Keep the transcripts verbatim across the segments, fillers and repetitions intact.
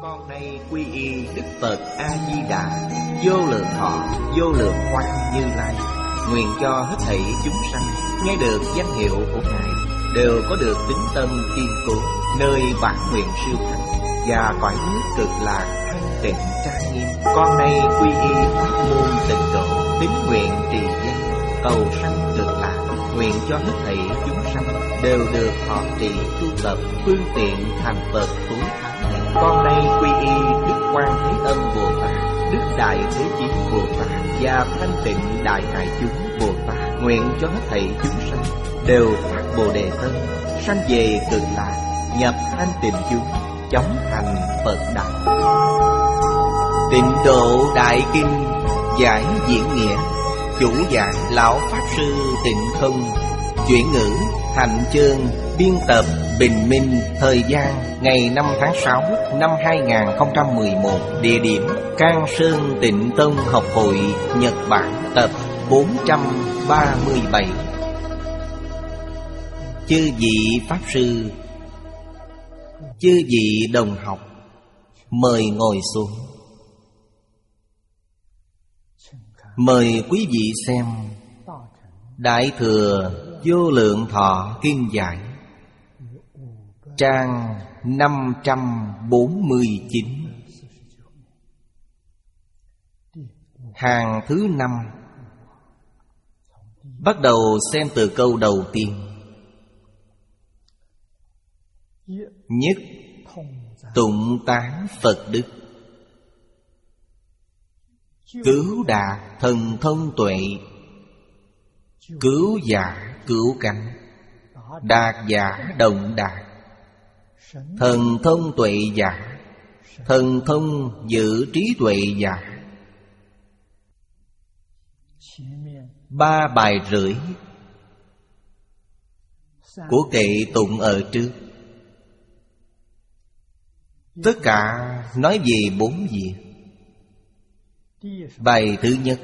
Con nay quy y Đức Phật A-di-đà, vô lượng thọ, vô lượng quang Như Lai. Nguyện cho hết thảy chúng sanh nghe được danh hiệu của Ngài đều có được tín tâm kiên cố, nơi bản nguyện siêu thắng và cõi nước cực lạc thanh tịnh trang nghiêm. Con nay quy y pháp môn tịnh độ, tín nguyện trì danh, cầu sanh cực lạc. Nguyện cho hết thảy chúng sanh đều được thọ trì tu tập phương tiện thành Phật tối thắng này. Con nay quy y Đức Quan Thế Âm Bồ Tát, Đức Đại Thế Chí Bồ Tát và Thanh Tịnh Đại Hải Chúng Bồ Tát. Nguyện cho hết thảy chúng sanh đều phát Bồ Đề tâm, sanh về cực lạc, nhập thanh tịnh chúng, chóng thành Phật đạo. Tịnh Độ Đại Kinh giải diễn nghĩa. Chủ giảng Lão Pháp Sư Tịnh Không. Chuyển ngữ Hạnh Chương. Biên tập Bình Minh. Thời gian ngày năm tháng sáu năm hai nghìn không trăm mười một. Địa điểm Cang Sơn Tịnh Tông Học Hội, Nhật Bản. Tập bốn trăm ba mươi bảy. Chư vị Pháp Sư, chư vị đồng học, mời ngồi xuống. Mời quý vị xem Đại Thừa Vô Lượng Thọ Kinh Giải, trang năm trăm bốn mươi chín, hàng thứ năm. Bắt đầu xem từ câu đầu tiên. Nhất tụng tán Phật đức, cứu đạt thần thông tuệ, cứu giả cứu cánh, đạt giả động đạt, thần thông tuệ giả, thần thông giữ trí tuệ giả. Ba bài rưỡi của kệ tụng ở trước, tất cả nói về bốn việc. Bài thứ nhất,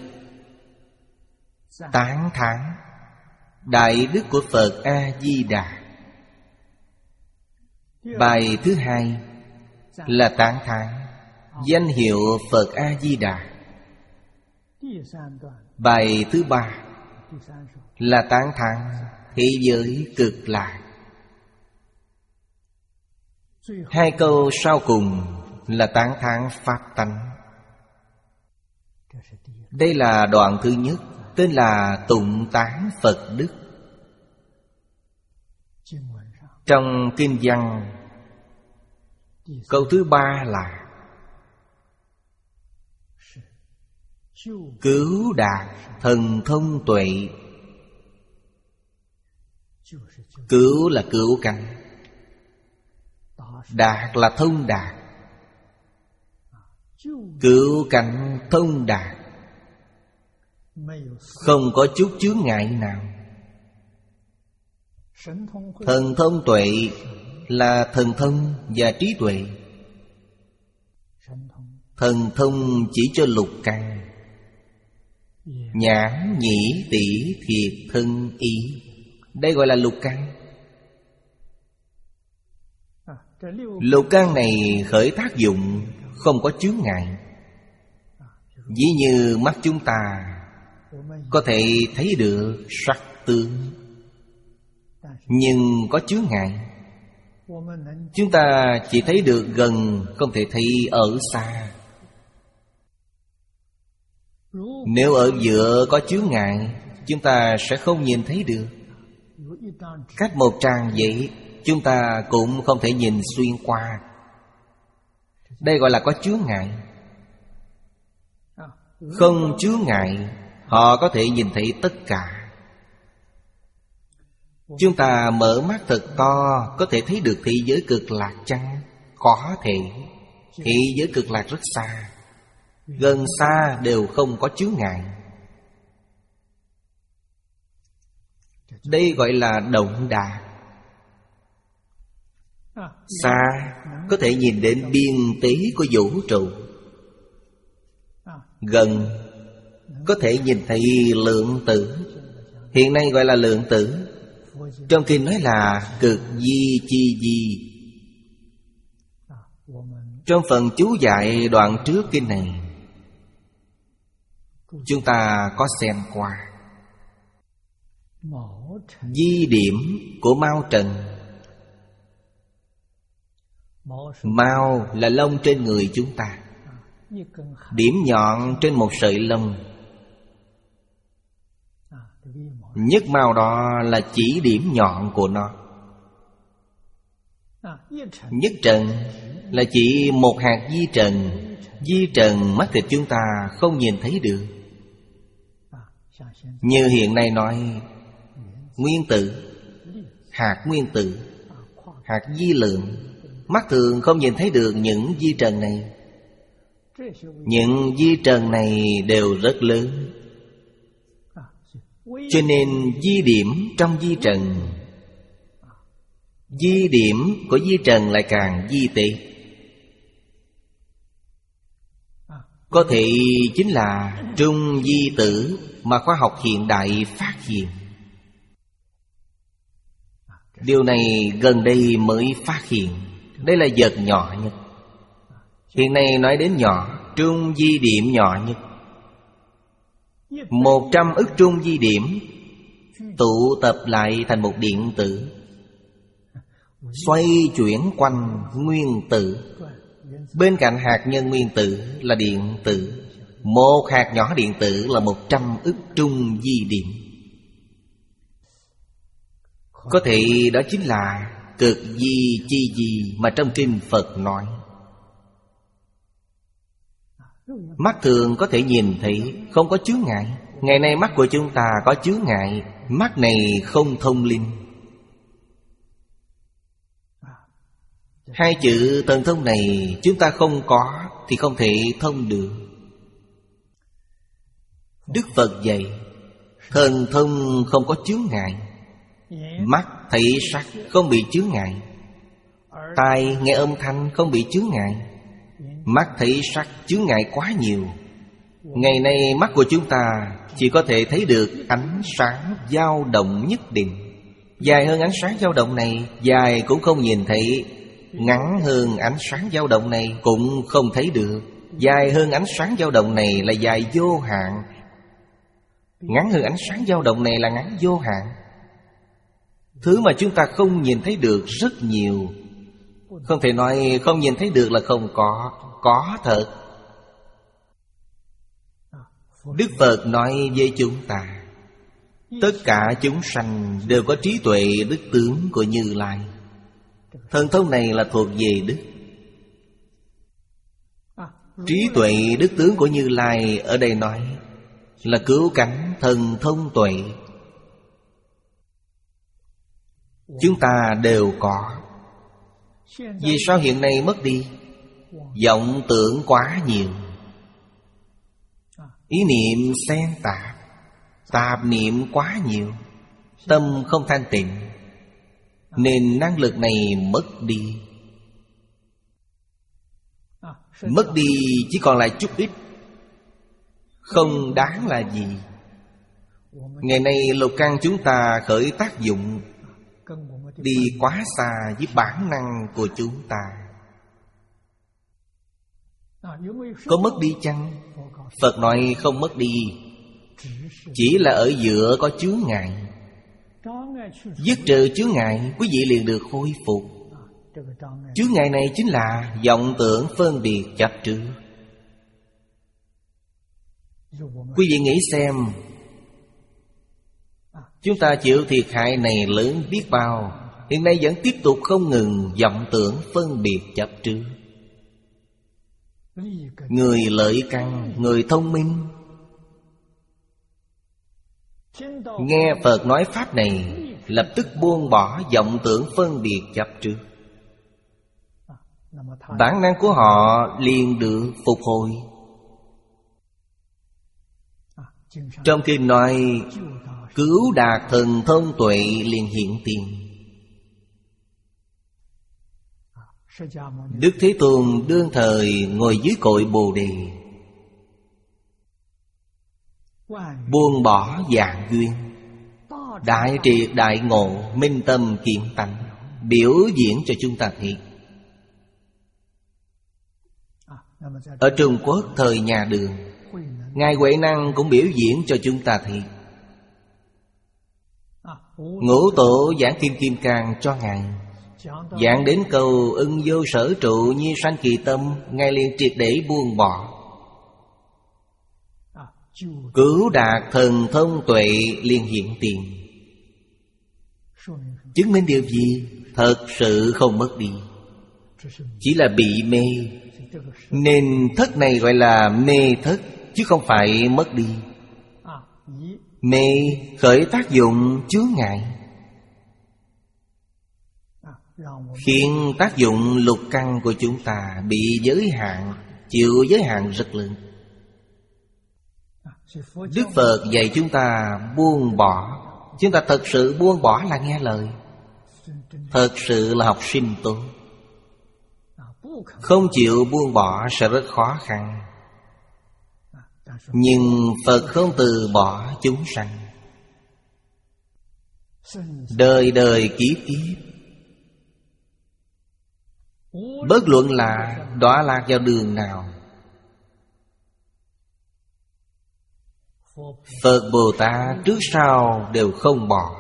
tán thán đại đức của Phật A-di-đà. Bài thứ hai là tán thán danh hiệu Phật A-di-đà. Bài thứ ba là tán thán thế giới cực lạc. Hai câu sau cùng là tán thán pháp tánh. Đây là đoạn thứ nhất, tên là tụng tán Phật đức. Trong kinh văn, câu thứ ba là cứu đạt thần thông tuệ. Cứu là cứu cánh, đạt là thông đạt. Cứu cánh thông đạt, không có chút chướng ngại nào. Thần thông tuệ là thần thông và trí tuệ. Thần thông chỉ cho lục căn: nhãn, nhĩ, tỷ, thiệt, thân, ý. Đây gọi là lục căn. Lục căn này khởi tác dụng không có chướng ngại. Ví như mắt chúng ta có thể thấy được sắc tướng, nhưng có chướng ngại. Chúng ta chỉ thấy được gần, không thể thấy ở xa. Nếu ở giữa có chướng ngại, chúng ta sẽ không nhìn thấy được. Cách một trang giấy, chúng ta cũng không thể nhìn xuyên qua. Đây gọi là có chướng ngại. Không chướng ngại, họ có thể nhìn thấy tất cả. Chúng ta mở mắt thật to, có thể thấy được thế giới cực lạc chăng? Có thể. Thế giới cực lạc rất xa, gần xa đều không có chướng ngại. Đây gọi là động đạt. Xa có thể nhìn đến biên tế của vũ trụ, gần có thể nhìn thấy lượng tử. Hiện nay gọi là lượng tử. Trong kinh nói là cực di chi di. Trong phần chú giải đoạn trước kinh này, chúng ta có xem qua di điểm của Mao Trần. Mao là lông trên người chúng ta, điểm nhọn trên một sợi lông. Nhất mao đó là chỉ điểm nhọn của nó. Nhất trần là chỉ một hạt di trần. Di trần mắt thịt chúng ta không nhìn thấy được. Như hiện nay nói nguyên tử, hạt nguyên tử, hạt di lượng, mắt thường không nhìn thấy được những di trần này. Những di trần này đều rất lớn, cho nên di điểm trong di trần, di điểm của di trần lại càng di tế. Có thể chính là trung di tử mà khoa học hiện đại phát hiện. Điều này gần đây mới phát hiện. Đây là vật nhỏ nhất. Hiện nay nói đến nhỏ, trung di điểm nhỏ nhất. Một trăm ức trung di điểm tụ tập lại thành một điện tử, xoay chuyển quanh nguyên tử. Bên cạnh hạt nhân nguyên tử là điện tử. Một hạt nhỏ điện tử là một trăm ức trung di điểm. Có thể đó chính là cực di chi di mà trong kinh Phật nói. Mắt thường có thể nhìn thấy, không có chướng ngại. Ngày nay mắt của chúng ta có chướng ngại. Mắt này không thông linh. Hai chữ thần thông này chúng ta không có thì không thể thông được. Đức Phật dạy thần thông không có chướng ngại. Mắt thấy sắc không bị chướng ngại. Tai nghe âm thanh không bị chướng ngại. Mắt thấy sắc chướng ngại quá nhiều. Ngày nay mắt của chúng ta chỉ có thể thấy được ánh sáng dao động nhất định. Dài hơn ánh sáng dao động này, dài cũng không nhìn thấy. Ngắn hơn ánh sáng dao động này cũng không thấy được. Dài hơn ánh sáng dao động này là dài vô hạn. Ngắn hơn ánh sáng dao động này là ngắn vô hạn. Thứ mà chúng ta không nhìn thấy được rất nhiều. Không thể nói không nhìn thấy được là không có. Có thật. Đức Phật nói với chúng ta, tất cả chúng sanh đều có trí tuệ đức tướng của Như Lai. Thần thông này là thuộc về đức. Trí tuệ đức tướng của Như Lai ở đây nói là cứu cánh thần thông tuệ. Chúng ta đều có. Vì sao hiện nay mất đi? Vọng tưởng quá nhiều. Ý niệm xen tạp, tạp niệm quá nhiều. Tâm không thanh tịnh, nên năng lực này mất đi. Mất đi chỉ còn lại chút ít, không đáng là gì. Ngày nay lục căn chúng ta khởi tác dụng đi quá xa với bản năng của chúng ta. Có mất đi chăng? Phật nói không mất đi, chỉ là ở giữa có chướng ngại. Dứt trừ chướng ngại, quý vị liền được khôi phục. Chướng ngại này chính là vọng tưởng phân biệt chấp trước. Quý vị nghĩ xem, chúng ta chịu thiệt hại này lớn biết bao. Hiện nay vẫn tiếp tục không ngừng vọng tưởng phân biệt chấp trước. Người lợi căn, người thông minh nghe Phật nói pháp này, lập tức buông bỏ vọng tưởng phân biệt chấp trước. Bản năng của họ liền được phục hồi. Trong kinh nói cứu đạt thần thông tuệ liền hiện tiền. Đức Thế Tôn đương thời ngồi dưới cội Bồ Đề, buông bỏ vạn duyên, đại triệt đại ngộ, minh tâm kiện tánh, biểu diễn cho chúng ta thấy. Ở Trung Quốc thời nhà Đường, Ngài Huệ Năng cũng biểu diễn cho chúng ta thấy. Ngũ Tổ giảng Kim Kim Cang cho Ngài, giảng đến câu ưng vô sở trụ nhi sanh kỳ tâm, Ngài liền triệt để buông bỏ. Cứu đạt thần thông tuệ liền hiện tiền. Chứng minh điều gì? Thật sự không mất đi, chỉ là bị mê. Nên thất này gọi là mê thất, chứ không phải mất đi. Mê khởi tác dụng chướng ngại, khiến tác dụng lục căn của chúng ta bị giới hạn, chịu giới hạn rất lớn. Đức Phật dạy chúng ta buông bỏ. Chúng ta thật sự buông bỏ là nghe lời, thật sự là học sinh tốt. Không chịu buông bỏ sẽ rất khó khăn. Nhưng Phật không từ bỏ chúng sanh, đời đời kiếp kiếp. Bất luận là đọa lạc vào đường nào, Phật Bồ Tát trước sau đều không bỏ.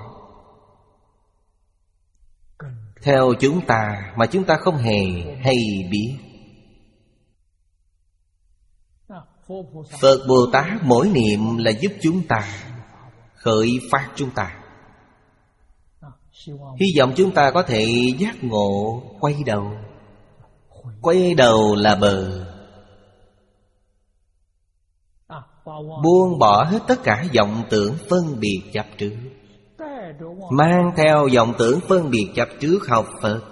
Theo chúng ta mà chúng ta không hề hay biết. Phật Bồ Tát mỗi niệm là giúp chúng ta, khởi phát chúng ta. Hy vọng chúng ta có thể giác ngộ, quay đầu. Quay đầu là bờ. Buông bỏ hết tất cả vọng tưởng phân biệt chấp trước, mang theo vọng tưởng phân biệt chấp trước học Phật,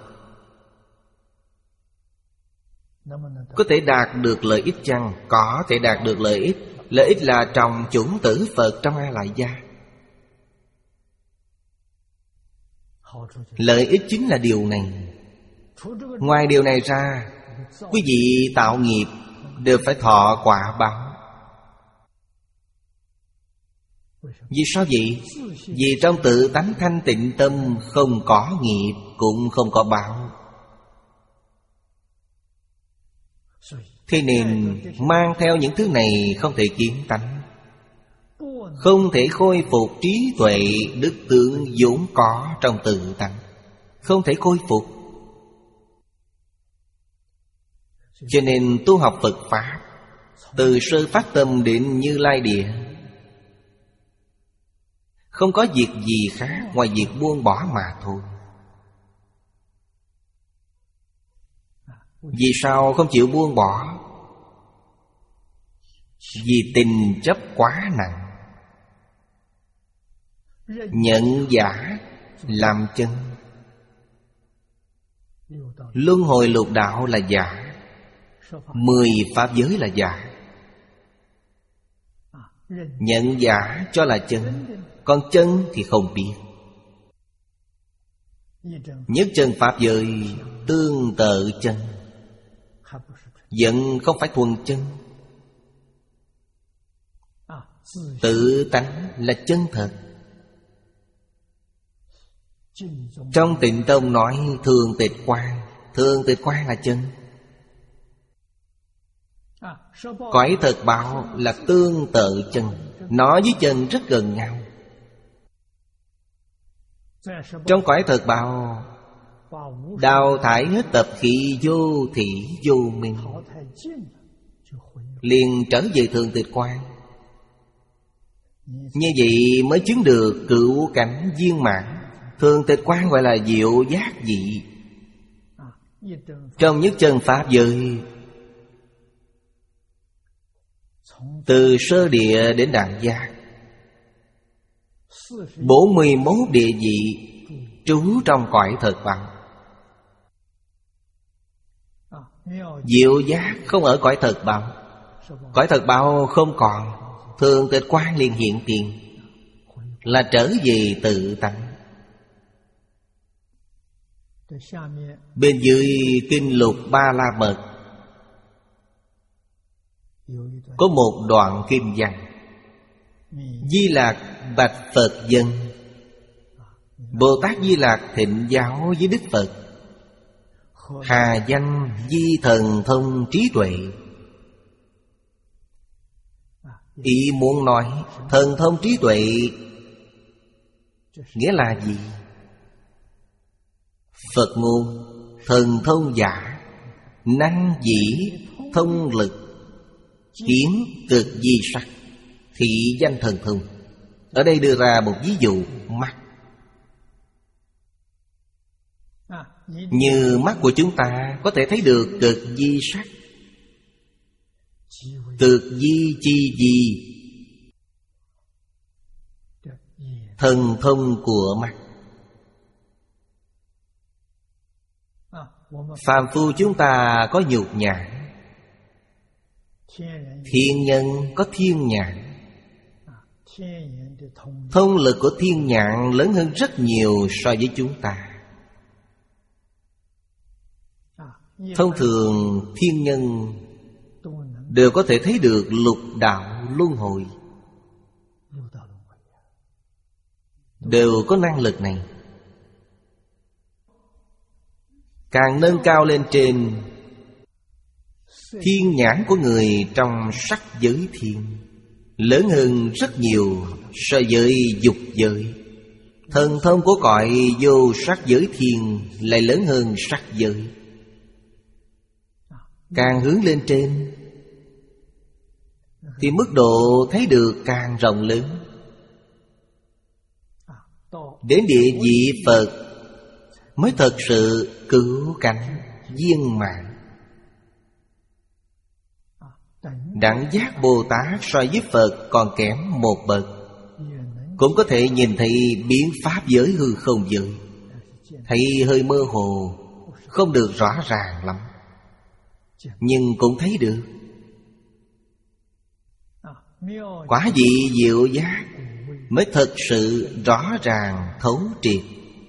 có thể đạt được lợi ích chăng? Có thể đạt được lợi ích. Lợi ích là trồng chủng tử Phật trong A Lại Gia. Lợi ích chính là điều này. Ngoài điều này ra, quý vị tạo nghiệp đều phải thọ quả báo. Vì sao vậy? Vì trong tự tánh thanh tịnh tâm không có nghiệp, cũng không có báo. Thế nên mang theo những thứ này không thể kiến tánh, không thể khôi phục trí tuệ đức tướng vốn có trong tự tánh, không thể khôi phục. Cho nên tu học Phật Pháp, từ sơ phát tâm đến Như Lai Địa, không có việc gì khác ngoài việc buông bỏ mà thôi. Vì sao không chịu buông bỏ? Vì tình chấp quá nặng. Nhận giả làm chân. Luân hồi lục đạo là giả, mười pháp giới là giả. Nhận giả cho là chân, còn chân thì không biết. Nhất chân pháp giới tương tự chân, vẫn không phải thuần chân. Tự tánh là chân thật. Trong Tịnh Tông nói thường tịch quang, thường tịch quang là chân. Cõi thật báo là tương tự chân, nó với chân rất gần nhau. Trong cõi thật báo đào thải hết tập khí vô thị vô minh, liền trở về thường tịch quang. Như vậy mới chứng được cửu cảnh viên mãn. Thường tịch quang gọi là diệu giác dị. Trong nhất chân pháp giới, từ sơ địa đến đẳng giác, bốn mươi mốt địa vị trú trong cõi thật báo. Diệu giác không ở cõi thật báo. Cõi thật báo không còn, thường tịch quang liền hiện tiền, là trở về tự tánh. Bên dưới kinh lục Ba La Mật có một đoạn kinh văn: Di Lạc bạch Phật dân, Bồ Tát Di Lạc thịnh giáo với Đức Phật, hà danh di thần thông trí tuệ, Ý muốn nói thần thông trí tuệ nghĩa là gì? Phật ngôn thần thông giả, năng dĩ thông lực, kiến cực di sắc, thị danh thần thông. Ở đây đưa ra một ví dụ mắt. Như mắt của chúng ta có thể thấy được cực di sắc. Cực di chi gì? Thần thông của mắt. Phàm phu chúng ta có nhục nhãn, thiên nhân có thiên nhãn. Thông lực của thiên nhãn lớn hơn rất nhiều so với chúng ta. Thông thường thiên nhân đều có thể thấy được lục đạo luân hồi, đều có năng lực này. Càng nâng cao lên trên, thiên nhãn của người trong sắc giới thiên lớn hơn rất nhiều so với dục giới. Thần thông của cõi vô sắc giới thiên lại lớn hơn sắc giới. Càng hướng lên trên thì mức độ thấy được càng rộng lớn. Đến địa vị Phật mới thật sự cứu cánh viên mãn. Đẳng giác Bồ Tát so với Phật còn kém một bậc, cũng có thể nhìn thấy biến pháp giới hư không giới, thấy hơi mơ hồ, không được rõ ràng lắm, nhưng cũng thấy được. Quả vị diệu giác mới thật sự rõ ràng thấu triệt.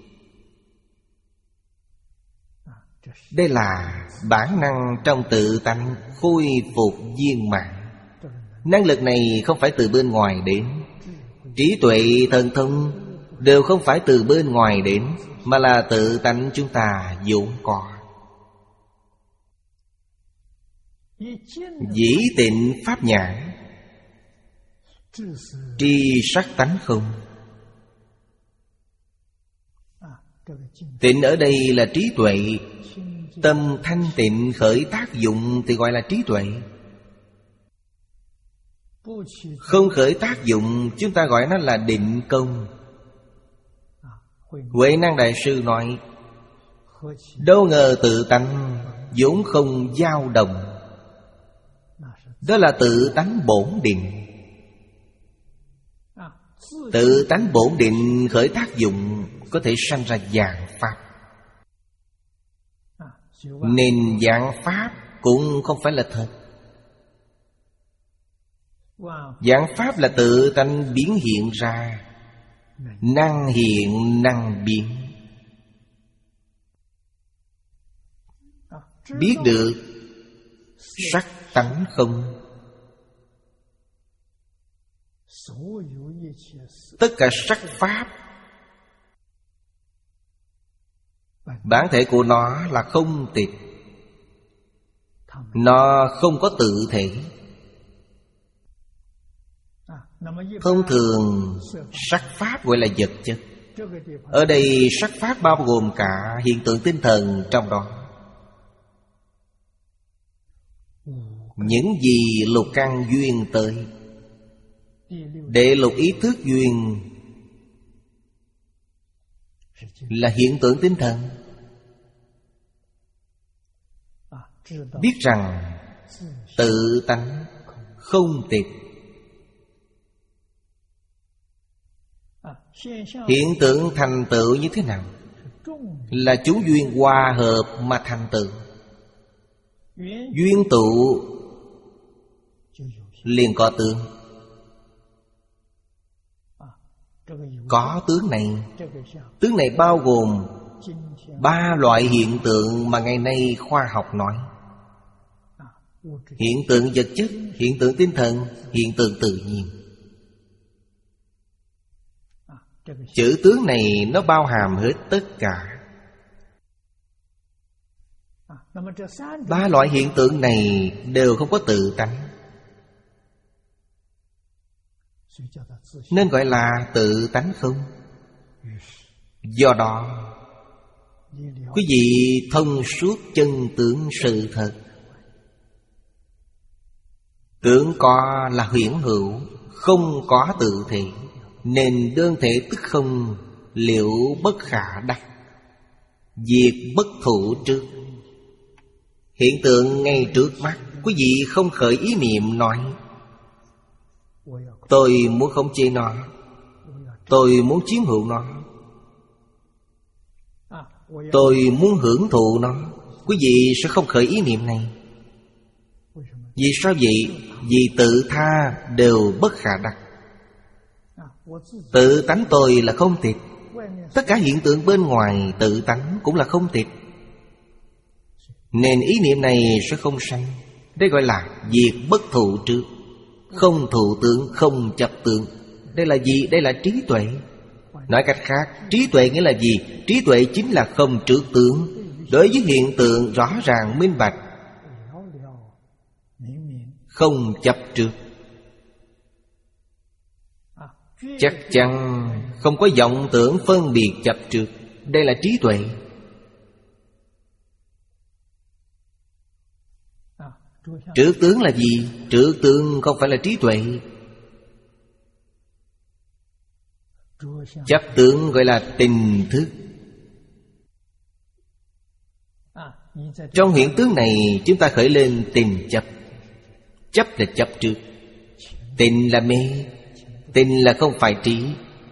Đây là bản năng trong tự tánh khôi phục viên mãn. Năng lực này không phải từ bên ngoài đến. Trí tuệ thần thông đều không phải từ bên ngoài đến, mà là tự tánh chúng ta vốn có. Dĩ tịnh pháp nhãn, tri sắc tánh không. Tịnh ở đây là trí tuệ. Tâm thanh tịnh khởi tác dụng thì gọi là trí tuệ. Không khởi tác dụng chúng ta gọi nó là định công. Huệ Năng Đại Sư nói, đâu ngờ tự tánh vốn không dao động. Đó là tự tánh bổn định. Tự tánh bổn định khởi tác dụng có thể sanh ra dạng pháp. Nên dạng pháp cũng không phải là thật. Dạng pháp là tự tánh biến hiện ra, năng hiện năng biến. Biết được sắc tánh không. Tất cả sắc pháp bản thể của nó là không tịch. Nó không có tự thể. Thông thường sắc pháp gọi là vật chất. Ở đây sắc pháp bao gồm cả hiện tượng tinh thần trong đó. Những gì lục căn duyên tới, đệ lục ý thức duyên là hiện tượng tinh thần. Biết rằng tự tánh không tịch. Hiện tượng thành tựu như thế nào? Là chúng duyên hòa hợp mà thành tựu. Duyên tụ liền có tướng. Có tướng này. Tướng này bao gồm ba loại hiện tượng mà ngày nay khoa học nói. Hiện tượng vật chất, hiện tượng tinh thần, hiện tượng tự nhiên. Chữ tướng này nó bao hàm hết tất cả. Ba loại hiện tượng này đều không có tự tánh. nên gọi là tự tánh không. Do đó quý vị thông suốt chân tướng sự thật. Tưởng có là huyễn hữu, không có tự thể, nên đơn thể tức không, liệu bất khả đắc. Diệt bất thủ trước. Hiện tượng ngay trước mắt, quý vị không khởi ý niệm nói tôi muốn khống chế nó, tôi muốn chiếm hữu nó, tôi muốn hưởng thụ nó. Quý vị sẽ không khởi ý niệm này. Vì sao vậy? Vì tự tha đều bất khả đắc. Tự tánh tôi là không tịch. Tất cả hiện tượng bên ngoài tự tánh cũng là không tịch, nên ý niệm này sẽ không sanh. Đây gọi là diệt bất thụ trước. Không thụ tướng, không chấp tướng. Đây là gì? Đây là trí tuệ. Nói cách khác, trí tuệ nghĩa là gì? Trí tuệ chính là không trước tướng. Đối với hiện tượng rõ ràng minh bạch, không chấp trước. Chắc chắn không có vọng tưởng phân biệt chấp trước. Đây là trí tuệ. Trước tướng là gì? Trước tướng không phải là trí tuệ. Chấp tướng gọi là tình thức. Trong hiện tướng này chúng ta khởi lên tình chấp. Chấp là chấp trước, tình là mê. Tình là không phải trí.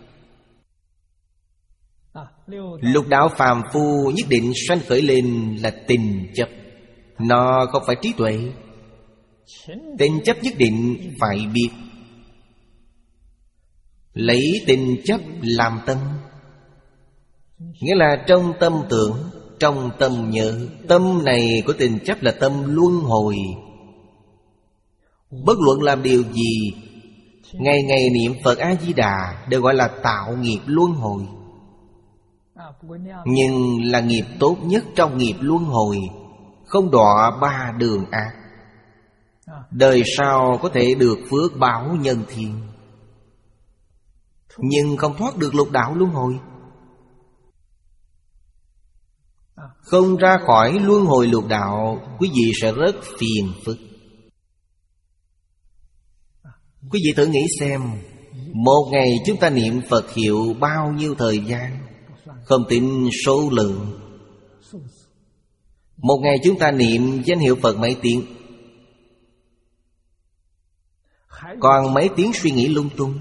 Lục đạo phàm phu nhất định sanh khởi lên là tình chấp. Nó không phải trí tuệ. Tình chấp nhất định phải biết. Lấy tình chấp làm tâm, nghĩa là trong tâm tưởng, trong tâm nhớ. Tâm này của tình chấp là tâm luân hồi. Bất luận làm điều gì, ngày ngày niệm Phật A-di-đà đều gọi là tạo nghiệp luân hồi. Nhưng là nghiệp tốt nhất trong nghiệp luân hồi, không đọa ba đường ác. Đời sau có thể được phước báo nhân thiên, nhưng không thoát được lục đạo luân hồi. Không ra khỏi luân hồi lục đạo, quý vị sẽ rất phiền phức. Quý vị thử nghĩ xem, một ngày chúng ta niệm Phật hiệu bao nhiêu thời gian? Không tính số lượng. Một ngày chúng ta niệm danh hiệu Phật mấy tiếng? Còn mấy tiếng suy nghĩ lung tung.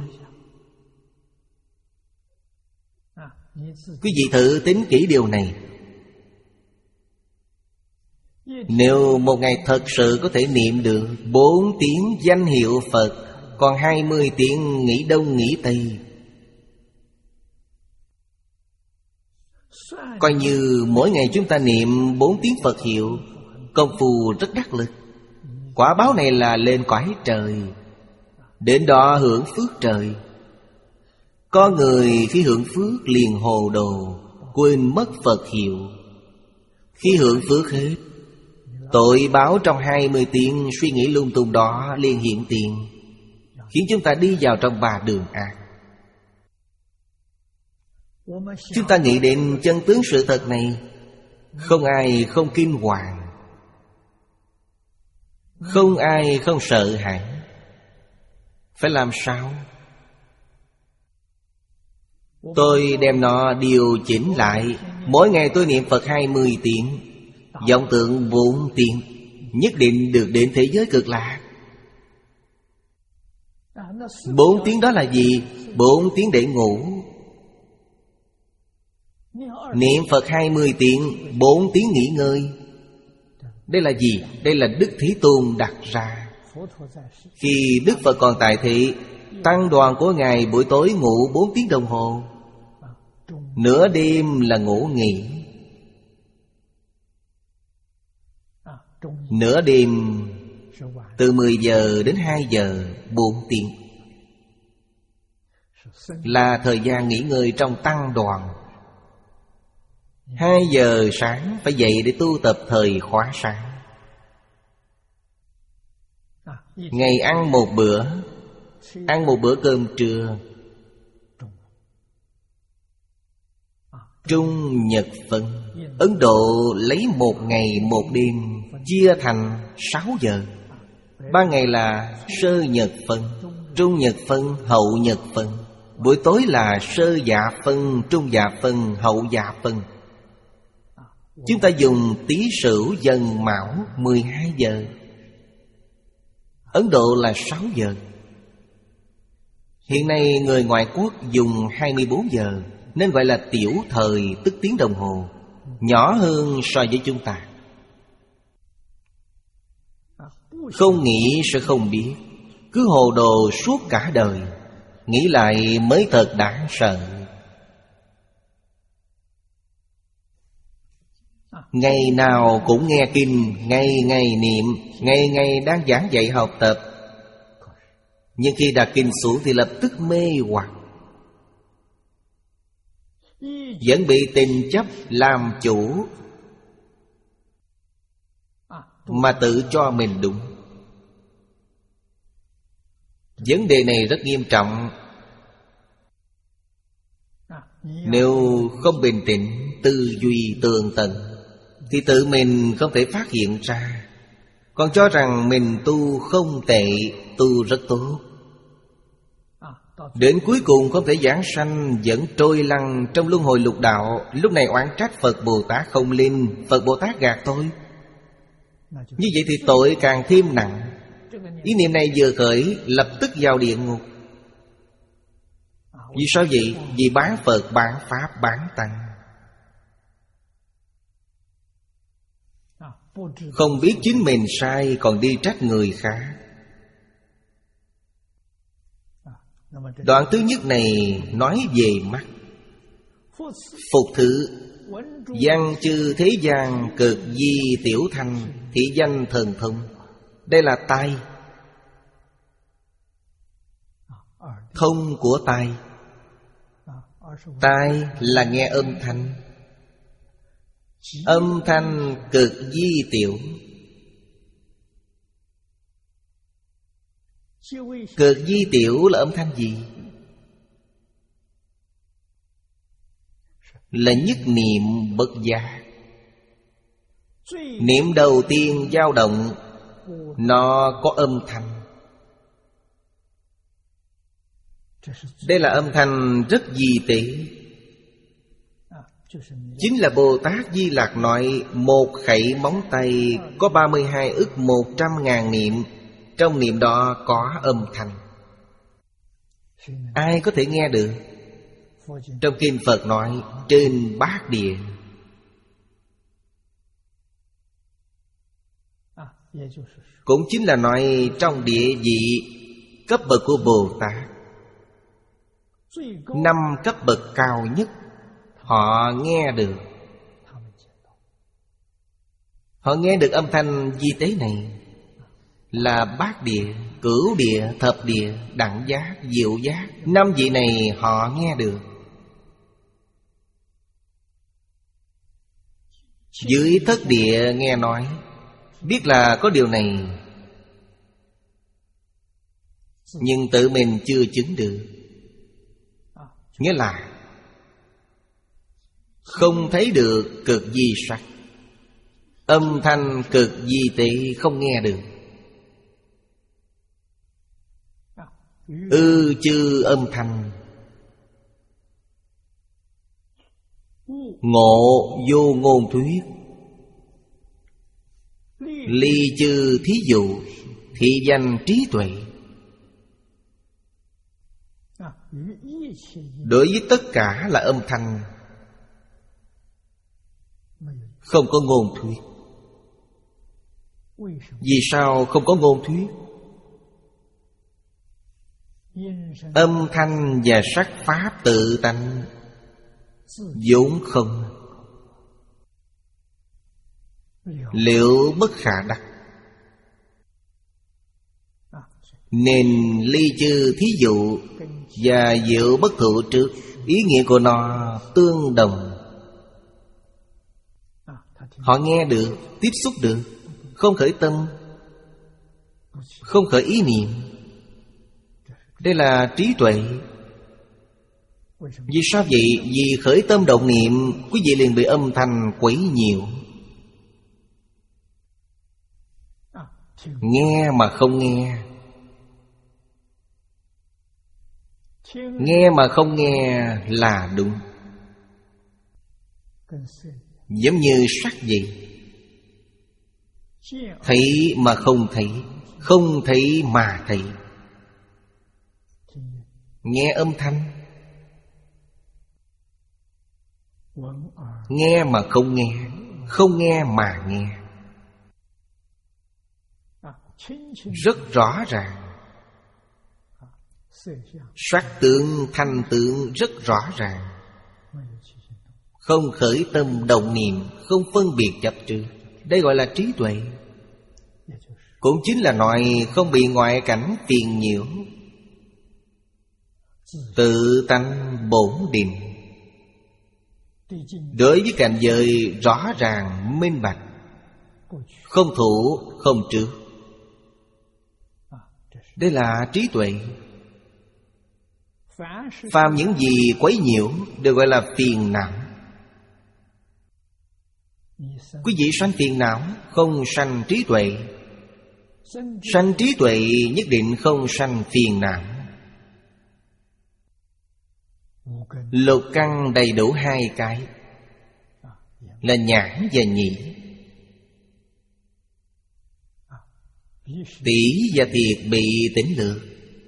Quý vị thử tính kỹ điều này. Nếu một ngày thật sự có thể niệm được bốn tiếng danh hiệu Phật, còn hai mươi tiếng nghĩ đông nghĩ tây, coi như mỗi ngày chúng ta niệm bốn tiếng Phật hiệu, công phu rất đắc lực. Quả báo này là lên cõi trời, đến đó hưởng phước trời. Có người khi hưởng phước liền hồ đồ, quên mất Phật hiệu. Khi hưởng phước hết, tội báo trong hai mươi tiếng suy nghĩ lung tung đó liền hiện tiền, khiến chúng ta đi vào trong ba đường ác. Chúng ta nghĩ đến chân tướng sự thật này, không ai không kinh hoàng, không ai không sợ hãi. Phải làm sao? Tôi đem nó điều chỉnh lại. Mỗi ngày tôi niệm Phật hai mươi tiếng, vọng tưởng bốn tiếng, nhất định được đến thế giới cực lạc. Bốn tiếng đó là gì? Bốn tiếng để ngủ. Niệm Phật hai mươi tiếng, bốn tiếng nghỉ ngơi. Đây là gì? Đây là Đức Thế Tôn đặt ra. Khi Đức Phật còn tại thị, tăng đoàn của Ngài buổi tối ngủ bốn tiếng đồng hồ. Nửa đêm là ngủ nghỉ. Nửa đêm từ mười giờ đến hai giờ, bốn tiếng là thời gian nghỉ ngơi trong tăng đoàn. Hai giờ sáng phải dậy để tu tập thời khóa sáng. Ngày ăn một bữa, ăn một bữa cơm trưa. Trung Nhật phân. Ấn Độ lấy một ngày một đêm chia thành sáu giờ. Ban ngày là sơ nhật phân, trung nhật phân, hậu nhật phân. Buổi tối là sơ dạ phân, trung dạ phân, hậu dạ phân. Chúng ta dùng Tý Sửu Dần Mão mười hai giờ. Ấn Độ là sáu giờ. Hiện nay người ngoại quốc dùng hai mươi bốn giờ, nên gọi là tiểu thời, tức tiếng đồng hồ, nhỏ hơn so với chúng ta. Không nghĩ sẽ không biết, cứ hồ đồ suốt cả đời. Nghĩ lại mới thật đáng sợ. Ngày nào cũng nghe kinh, ngày ngày niệm, ngày ngày đang giảng dạy học tập. Nhưng khi đặt kinh xuống thì lập tức mê hoặc, vẫn bị tình chấp làm chủ, mà tự cho mình đúng. Vấn đề này rất nghiêm trọng. Nếu không bình tĩnh, tư duy tường tận, thì tự mình không thể phát hiện ra, còn cho rằng mình tu không tệ, tu rất tốt. Đến cuối cùng không thể giảng sanh, vẫn trôi lăn trong luân hồi lục đạo. Lúc này oán trách Phật Bồ Tát không linh, Phật Bồ Tát gạt tôi. Như vậy thì tội càng thêm nặng. Ý niệm này vừa khởi, lập tức vào địa ngục. Vì sao vậy? Vì bán Phật, bán Pháp, bán Tăng. Không biết chính mình sai, còn đi trách người khác. Đoạn thứ nhất này nói về mắt. Phục thử. Văn chư thế gian cực di tiểu thanh, thị danh thần thông. Đây là tai. Thông của tai. Tai là nghe âm thanh. Âm thanh cực di tiểu. Cực di tiểu là âm thanh gì? Là nhất niệm bất giác. Niệm đầu tiên dao động, nó có âm thanh. Đây là âm thanh rất di tế. Chính là Bồ Tát Di Lặc nói, một khẩy móng tay có ba mươi hai ức một trăm ngàn niệm. Trong niệm đó có âm thanh. Ai có thể nghe được? Trong kinh Phật nói trên bát địa. Cũng chính là nói trong địa vị cấp bậc của Bồ Tát, năm cấp bậc cao nhất, họ nghe được. Họ nghe được âm thanh di tế này. Là bát địa, cửu địa, thập địa, đẳng giác, diệu giác. Năm vị này họ nghe được. Dưới thất địa nghe nói, biết là có điều này, nhưng tự mình chưa chứng được. Nghĩa là không thấy được cực di sắc. Âm thanh cực di tế không nghe được. Ư chư âm thanh, ngộ vô ngôn thuyết. Ly chư thí dụ, thị danh trí tuệ. Đối với tất cả là âm thanh, không có ngôn thuyết. Vì sao không có ngôn thuyết? Âm thanh và sắc pháp tự tánh vốn không, liệu bất khả đắc. Nên ly chư thí dụ và diệu bất thụ trước, ý nghĩa của nó tương đồng. Họ nghe được, tiếp xúc được, không khởi tâm, không khởi ý niệm. Đây là trí tuệ. Vì sao vậy? Vì khởi tâm động niệm, quý vị liền bị âm thanh quấy nhiễu. Nghe mà không nghe, nghe mà không nghe là đúng. Giống như sắc vậy, thấy mà không thấy, không thấy mà thấy. Nghe âm thanh, nghe mà không nghe, không nghe mà nghe. Rất rõ ràng. Sắc tướng, thanh tướng rất rõ ràng. Không khởi tâm động niệm, không phân biệt chấp trước. Đây gọi là trí tuệ. Cũng chính là nói không bị ngoại cảnh phiền nhiễu, tự tánh bổn định. Đối với cảnh giới rõ ràng minh bạch, không thủ không trước. Đây là trí tuệ. Phàm những gì quấy nhiễu đều gọi là phiền não. Quý vị sanh phiền não, không sanh trí tuệ. Sanh trí tuệ nhất định không sanh phiền não. Lục căn đầy đủ hai cái, là nhãn và nhĩ. Tỷ và thiệt bị tỉnh lược.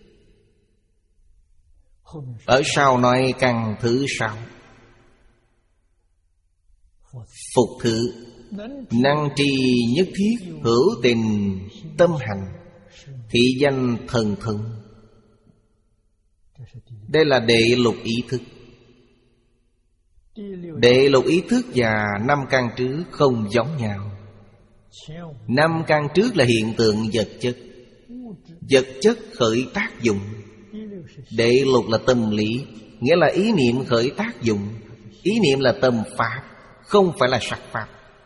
Ở sau nói căn thứ sáu. Phục thử, năng tri nhất thiết, hữu tình tâm hành, thị danh thần thân. Đây là đệ lục ý thức. Đệ lục ý thức và năm căn trước không giống nhau. Năm căn trước là hiện tượng vật chất, vật chất khởi tác dụng. Đệ lục là tâm lý, nghĩa là ý niệm khởi tác dụng. Ý niệm là tâm pháp, không phải là sắc pháp.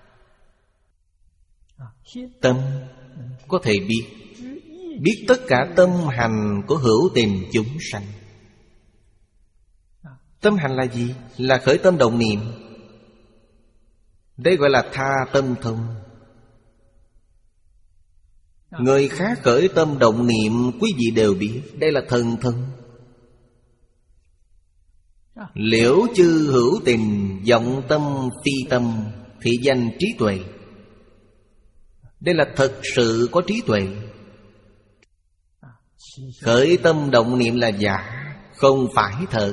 Tâm có thể biết, biết tất cả tâm hành của hữu tình chúng sanh. Tâm hành là gì? Là khởi tâm động niệm. Đây gọi là tha tâm thông. Người khác khởi tâm động niệm, quý vị đều biết, đây là thần thông. Liễu chư hữu tình, vọng tâm phi tâm, thị danh trí tuệ. Đây là thật sự có trí tuệ. Khởi tâm động niệm là giả, không phải thật.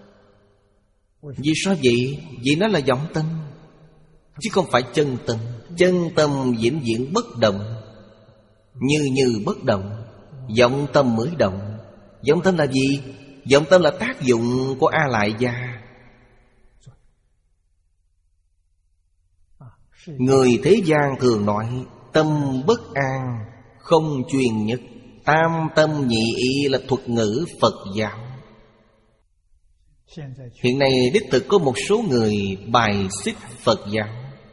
Vì sao vậy? Vì nó là vọng tâm, chứ không phải chân tâm. Chân tâm vĩnh viễn bất động, như như bất động. Vọng tâm mới động. Vọng tâm là gì? Vọng tâm là tác dụng của A Lại Gia. Người thế gian thường nói tâm bất an, không chuyên nhất. Tam tâm nhị y là thuật ngữ Phật giáo. Hiện nay đích thực có một số người bài xích Phật giáo,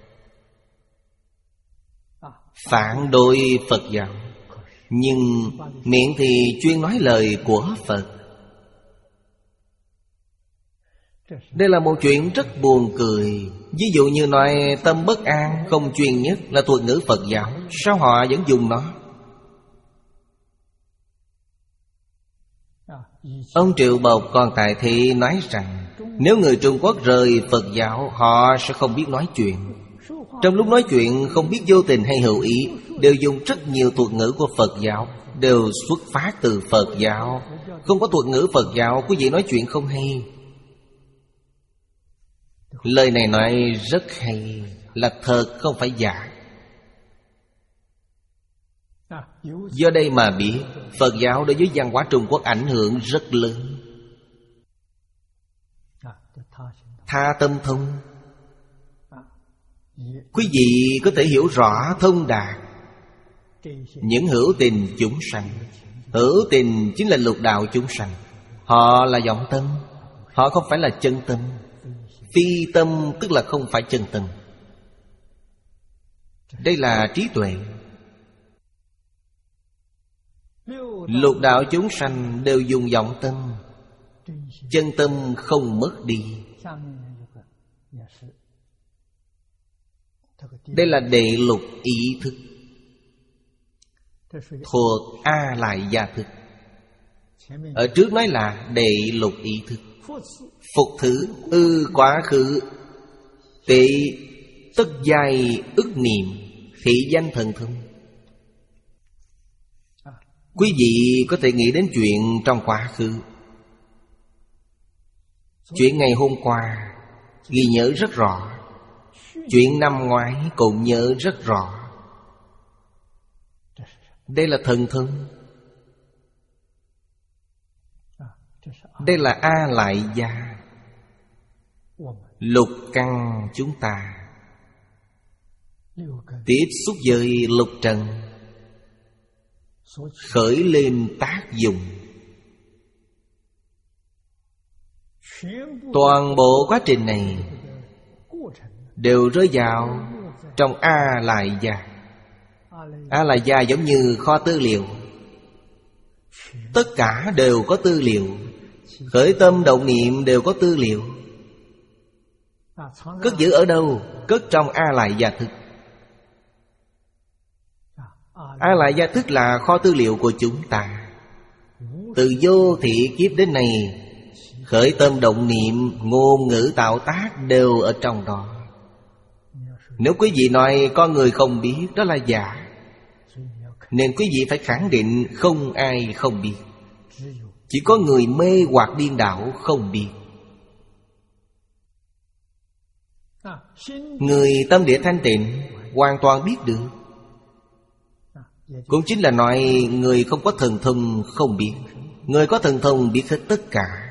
phản đối Phật giáo, nhưng miệng thì chuyên nói lời của Phật. Đây là một chuyện rất buồn cười. Ví dụ như nói tâm bất an, không chuyên nhất là thuật ngữ Phật giáo, sao họ vẫn dùng nó? Ông Triệu Bộc còn tại thị nói rằng, nếu người Trung Quốc rời Phật giáo, họ sẽ không biết nói chuyện. Trong lúc nói chuyện không biết vô tình hay hữu ý, đều dùng rất nhiều thuật ngữ của Phật giáo, đều xuất phát từ Phật giáo. Không có thuật ngữ Phật giáo, quý vị nói chuyện không hay. Lời này nói rất hay, là thật không phải giả. Do đây mà biết Phật giáo đối với văn hóa Trung Quốc ảnh hưởng rất lớn. Tha tâm thông, quý vị có thể hiểu rõ thông đạt những hữu tình chúng sanh. Hữu tình chính là lục đạo chúng sanh. Họ là vọng tâm, họ không phải là chân tâm. Phi tâm tức là không phải chân tâm. Đây là trí tuệ. Lục đạo chúng sanh đều dùng vọng tâm, chân tâm không mất đi. Đây là đệ lục ý thức, thuộc A Lại Gia thức. Ở trước nói là đệ lục ý thức. Phục thử ư quá khứ, tị tất giai ức niệm, thị danh thần thông. Quý vị có thể nghĩ đến chuyện trong quá khứ, chuyện ngày hôm qua ghi nhớ rất rõ, chuyện năm ngoái cũng nhớ rất rõ. Đây là thần thông. Đây là A Lại Gia. Lục căn chúng ta tiếp xúc với lục trần, khởi lên tác dụng. Toàn bộ quá trình này đều rơi vào trong A Lại Gia. A Lại Gia giống như kho tư liệu, tất cả đều có tư liệu. Khởi tâm động niệm đều có tư liệu. Cất giữ ở đâu? Cất trong A Lại Gia thức. A Lại Gia thức là kho tư liệu của chúng ta. Từ vô thị kiếp đến nay, khởi tâm động niệm, ngôn ngữ tạo tác đều ở trong đó. Nếu quý vị nói con người không biết, đó là giả. Nên quý vị phải khẳng định không ai không biết. Chỉ có người mê hoặc điên đảo không biết. Người tâm địa thanh tịnh hoàn toàn biết được. Cũng chính là nói người không có thần thông không biết. Người có thần thông biết hết tất cả.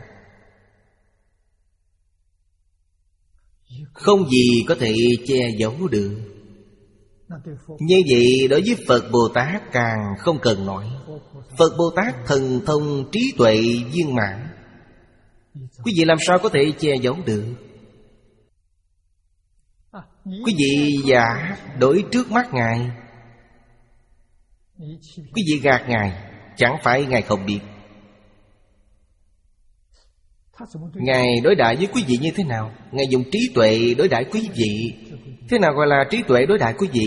Không gì có thể che giấu được. Như vậy đối với Phật Bồ Tát càng không cần nói. Phật Bồ Tát thần thông trí tuệ viên mãn, quý vị làm sao có thể che giấu được? Quý vị giả đối trước mắt Ngài, quý vị gạt Ngài, chẳng phải Ngài không biết. Ngài đối đãi với quý vị như thế nào? Ngài dùng trí tuệ đối đãi quý vị. Thế nào gọi là trí tuệ đối đãi quý vị?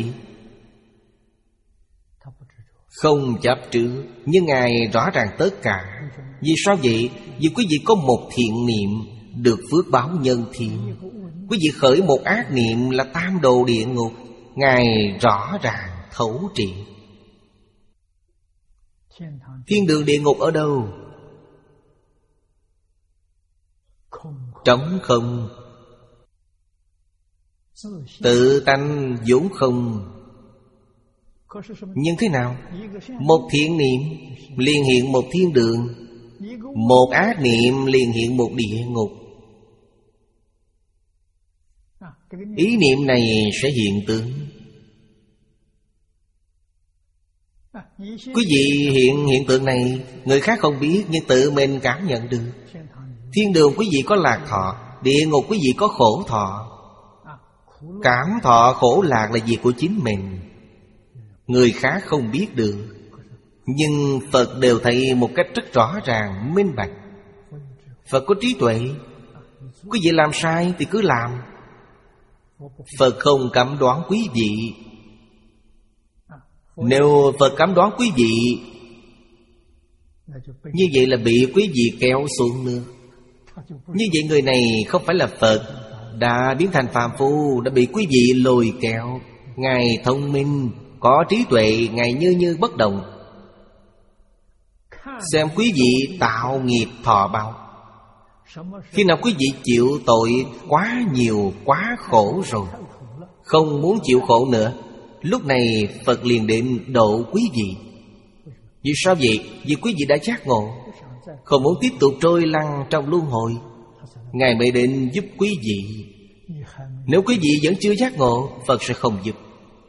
Không chấp trước, nhưng Ngài rõ ràng tất cả. Vì sao vậy? Vì quý vị có một thiện niệm được phước báo nhân thiên. Quý vị khởi một ác niệm là tam đồ địa ngục. Ngài rõ ràng thấu triệt. Thiên đường địa ngục ở đâu? Trống không, tự tánh vốn không. Nhưng thế nào? Một thiện niệm liền hiện một thiên đường, một ác niệm liền hiện một địa ngục. Ý niệm này sẽ hiện tướng. Quý vị hiện hiện tượng này, người khác không biết nhưng tự mình cảm nhận được. Thiên đường quý vị có lạc thọ, địa ngục quý vị có khổ thọ. Cảm thọ khổ lạc là việc của chính mình, người khác không biết được. Nhưng Phật đều thấy một cách rất rõ ràng, minh bạch. Phật có trí tuệ. Quý vị làm sai thì cứ làm. Phật không cấm đoán quý vị. Nếu Phật cấm đoán quý vị, như vậy là bị quý vị kéo xuống nước. Như vậy người này không phải là Phật, đã biến thành phàm phu, đã bị quý vị lôi kéo. Ngài thông minh, có trí tuệ, Ngài như như bất động. Xem quý vị tạo nghiệp thọ báo. Khi nào quý vị chịu tội quá nhiều, quá khổ rồi, không muốn chịu khổ nữa, lúc này Phật liền đến độ quý vị. Vì sao vậy? Vì quý vị đã giác ngộ, không muốn tiếp tục trôi lăn trong luân hồi, Ngài mới đến giúp quý vị. Nếu quý vị vẫn chưa giác ngộ, Phật sẽ không giúp.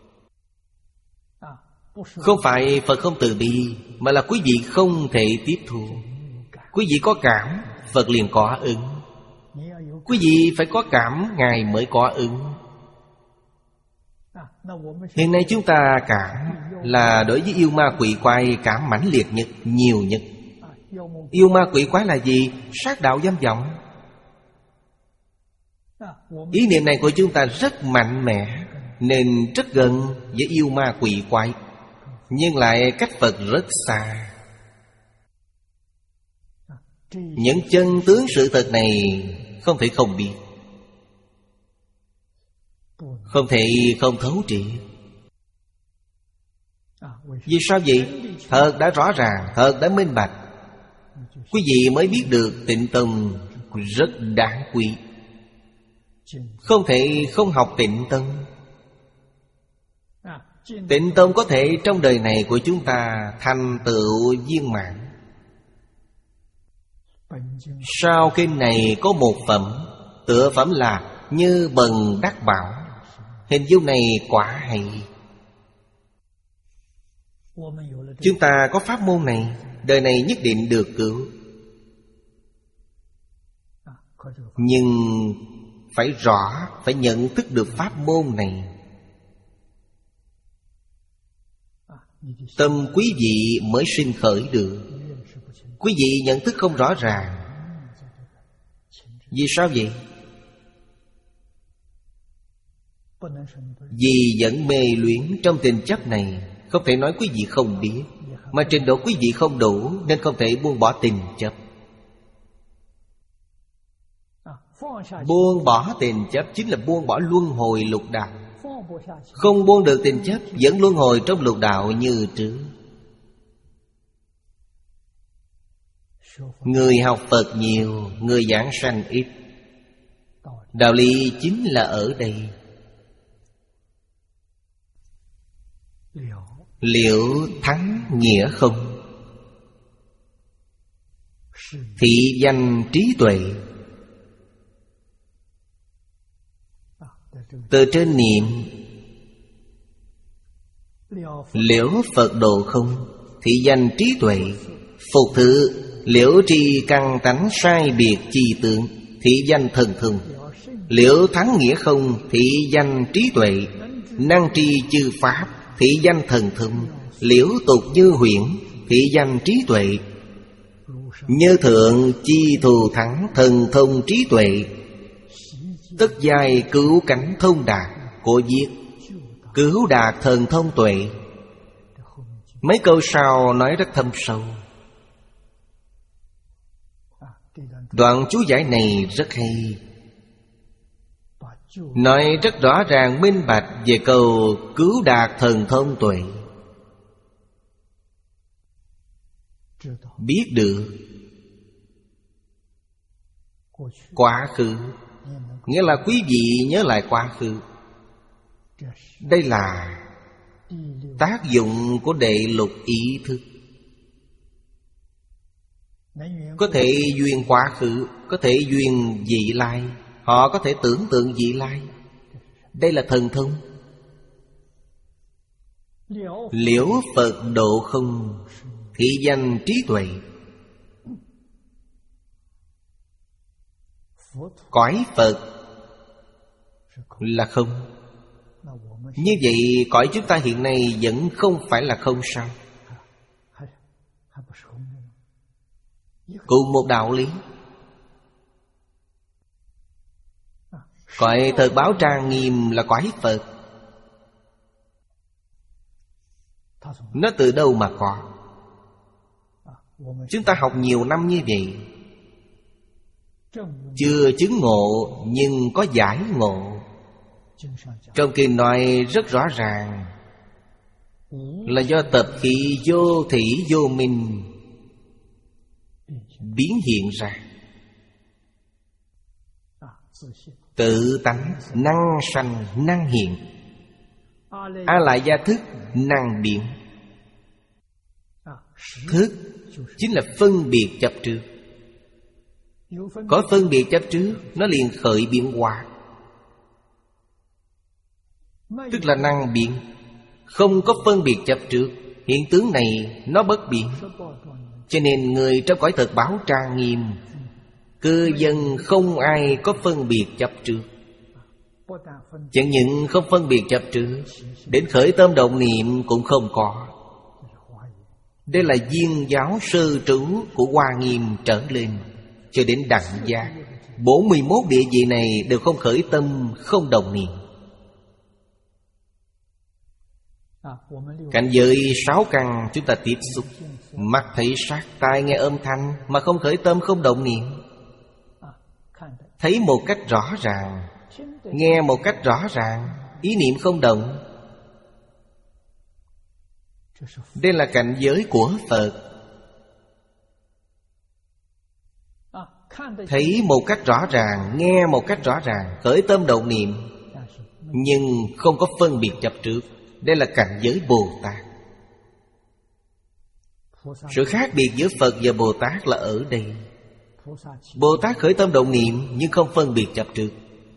Không phải Phật không từ bi, mà là quý vị không thể tiếp thu. Quý vị có cảm, Phật liền có ứng. Quý vị phải có cảm, Ngài mới có ứng. Hiện nay chúng ta cảm, là đối với yêu ma quỷ quái cảm mãnh liệt nhất, nhiều nhất. Yêu ma quỷ quái là gì? Sát đạo dâm vọng. Ý niệm này của chúng ta rất mạnh mẽ, nên rất gần với yêu ma quỷ quái, nhưng lại cách Phật rất xa. Những chân tướng sự thật này không thể không biết, không thể không thấu triệt. Vì sao vậy? Thật đã rõ ràng, thật đã minh bạch, quý vị mới biết được Tịnh Tông rất đáng quý. Không thể không học Tịnh Tông. Tịnh Tông có thể trong đời này của chúng ta thành tựu viên mãn. Sau kinh này có một phẩm, tựa phẩm là Như Bần Đắc Bảo. Hình dung này quả hay. Chúng ta có pháp môn này, đời này nhất định được cứu. Nhưng phải rõ, phải nhận thức được pháp môn này. Tâm quý vị mới sinh khởi được. Quý vị nhận thức không rõ ràng. Vì sao vậy? Vì vẫn mê luyện trong tình chấp này. Không thể nói quý vị không biết, mà trình độ quý vị không đủ, nên không thể buông bỏ tình chấp. Buông bỏ tình chấp chính là buông bỏ luân hồi lục đạo. Không buông được tình chấp, vẫn luân hồi trong lục đạo như trước. Người học Phật nhiều, người giảng sanh ít. Đạo lý chính là ở đây. Liệu thắng nghĩa không? Thị danh trí tuệ. Từ trên niệm liễu Phật độ không, thị danh trí tuệ. Phục thử liễu tri căn tánh sai biệt chi tượng, thị danh thần thông. Liễu thắng nghĩa không, thị danh trí tuệ. Năng tri chư pháp, thị danh thần thông. Liễu tục như huyễn, thị danh trí tuệ. Như thượng chi thù thắng, thần thông trí tuệ. Tất giai cứu cánh thông đạt, của viết cứu đạt thần thông tuệ. Mấy câu sau nói rất thâm sâu. Đoạn chú giải này rất hay, nói rất rõ ràng minh bạch về câu cứu đạt thần thông tuệ. Biết được quá khứ, nghĩa là quý vị nhớ lại quá khứ. Đây là tác dụng của đệ lục ý thức. Có thể duyên quá khứ, có thể duyên vị lai. Họ có thể tưởng tượng vị lai. Đây là thần thông. Liễu Phật độ không, thị danh trí tuệ. Cõi Phật là không. Như vậy cõi chúng ta hiện nay vẫn không phải là không sao? Cùng một đạo lý. Cõi thời báo trang nghiêm là cõi Phật. Nó từ đâu mà có? Chúng ta học nhiều năm như vậy, chưa chứng ngộ nhưng có giải ngộ. Trong kinh nói rất rõ ràng, là do tập khí vô thỉ vô minh biến hiện ra. Tự tánh năng sanh năng hiện, A lại gia thức năng biến. Thức chính là phân biệt chấp trước. Có phân biệt chấp trước, nó liền khởi biến hóa, tức là năng biến. Không có phân biệt chấp trước, hiện tướng này nó bất biến. Cho nên người trong cõi thật báo trang nghiêm, cư dân không ai có phân biệt chấp trước. Chẳng những không phân biệt chấp trước, đến khởi tâm động niệm cũng không có. Đây là viên giáo sơ trú của Hoa Nghiêm trở lên cho đến Đẳng Giác. Bốn mươi mốt địa vị này đều không khởi tâm, không động niệm. Cảnh giới sáu căn chúng ta tiếp xúc, mắt thấy sắc, tai nghe âm thanh mà không khởi tâm, không động niệm. Thấy một cách rõ ràng, nghe một cách rõ ràng, ý niệm không động. Đây là cảnh giới của Phật. Thấy một cách rõ ràng, nghe một cách rõ ràng, khởi tâm động niệm, nhưng không có phân biệt chấp trước. Đây là cảnh giới Bồ Tát. Sự khác biệt giữa Phật và Bồ Tát là ở đây. Bồ Tát khởi tâm động niệm nhưng không phân biệt chấp trước,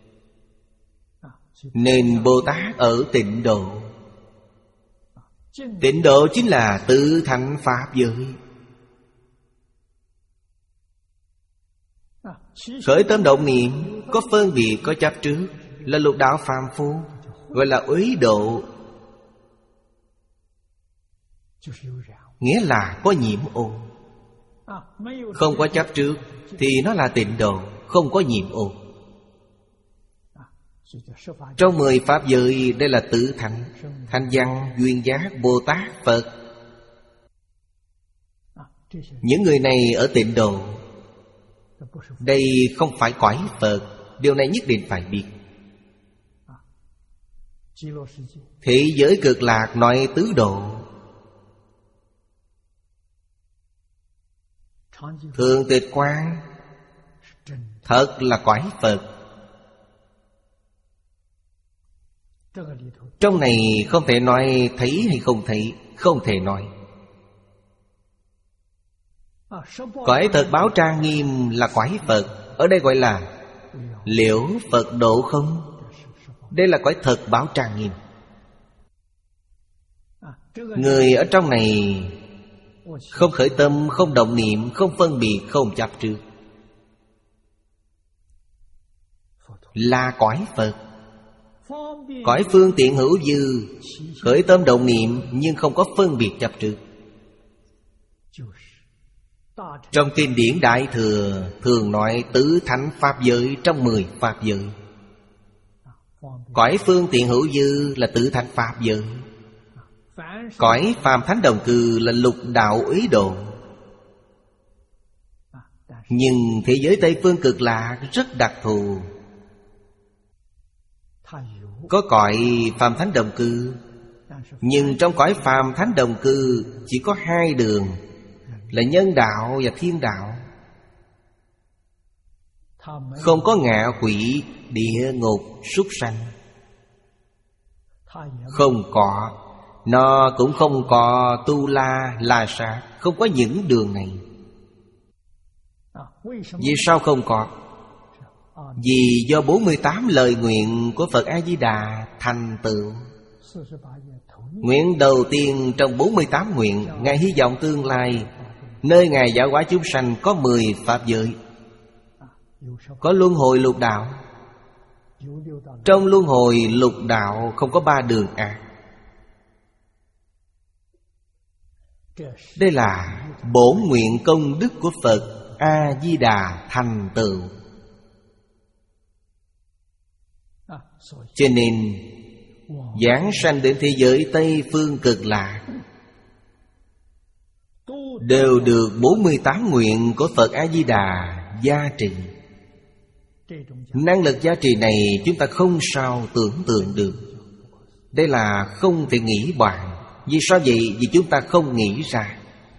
nên Bồ Tát ở tịnh độ. Tịnh độ chính là tự thành Pháp giới. Khởi tâm động niệm có phân biệt, có chấp trước là lục đạo phàm phu, gọi là uế độ. Nghĩa là có nhiễm ô. Không có chấp trước thì nó là tịnh độ, không có nhiễm ô. Trong mười Pháp giới, đây là tự thành, Thanh Văn, Duyên Giác, Bồ Tát, Phật. Những người này ở tịnh độ. Đây không phải cõi Phật. Điều này nhất định phải biết. Thế giới Cực Lạc nói tứ độ. Thường Tịch Quang thật là cõi Phật. Trong này không thể nói thấy hay không thấy, không thể nói. Cõi thật báo trang nghiêm là cõi Phật. Ở đây gọi là liễu Phật độ không. Đây là cõi thật báo trang nghiêm. Người ở trong này không khởi tâm, không động niệm, không phân biệt, không chấp trước, là cõi Phật. Cõi phương tiện hữu dư, khởi tâm động niệm nhưng không có phân biệt chấp trước. Trong kinh điển Đại Thừa thường nói tứ thánh Pháp giới trong mười Pháp giới. Cõi phương tiện hữu dư là tứ thánh Pháp giới. Cõi phàm thánh đồng cư là lục đạo úy độ. Nhưng thế giới Tây Phương Cực Lạc rất đặc thù. Có cõi phàm thánh đồng cư, nhưng trong cõi phàm thánh đồng cư chỉ có hai đường, là nhân đạo và thiên đạo. Không có ngạ quỷ, địa ngục, súc sanh. Không có. Nó cũng không có tu la, la sát. Không có những đường này. Vì sao không có? Vì do bốn mươi tám lời nguyện của Phật A-di-đà thành tựu. Nguyện đầu tiên trong bốn mươi tám nguyện, Ngài hy vọng tương lai nơi Ngài giáo hóa chúng sanh có mười Pháp giới, có luân hồi lục đạo. Trong luân hồi lục đạo không có ba đường ác. Đây là bổn nguyện công đức của Phật A-di-đà thành tựu. Cho nên giảng sanh đến thế giới Tây Phương Cực Lạc đều được bốn mươi tám nguyện của Phật A-di-đà gia trì. Năng lực gia trì này chúng ta không sao tưởng tượng được. Đây là không thể nghĩ bàn. Vì sao vậy? Vì chúng ta không nghĩ ra,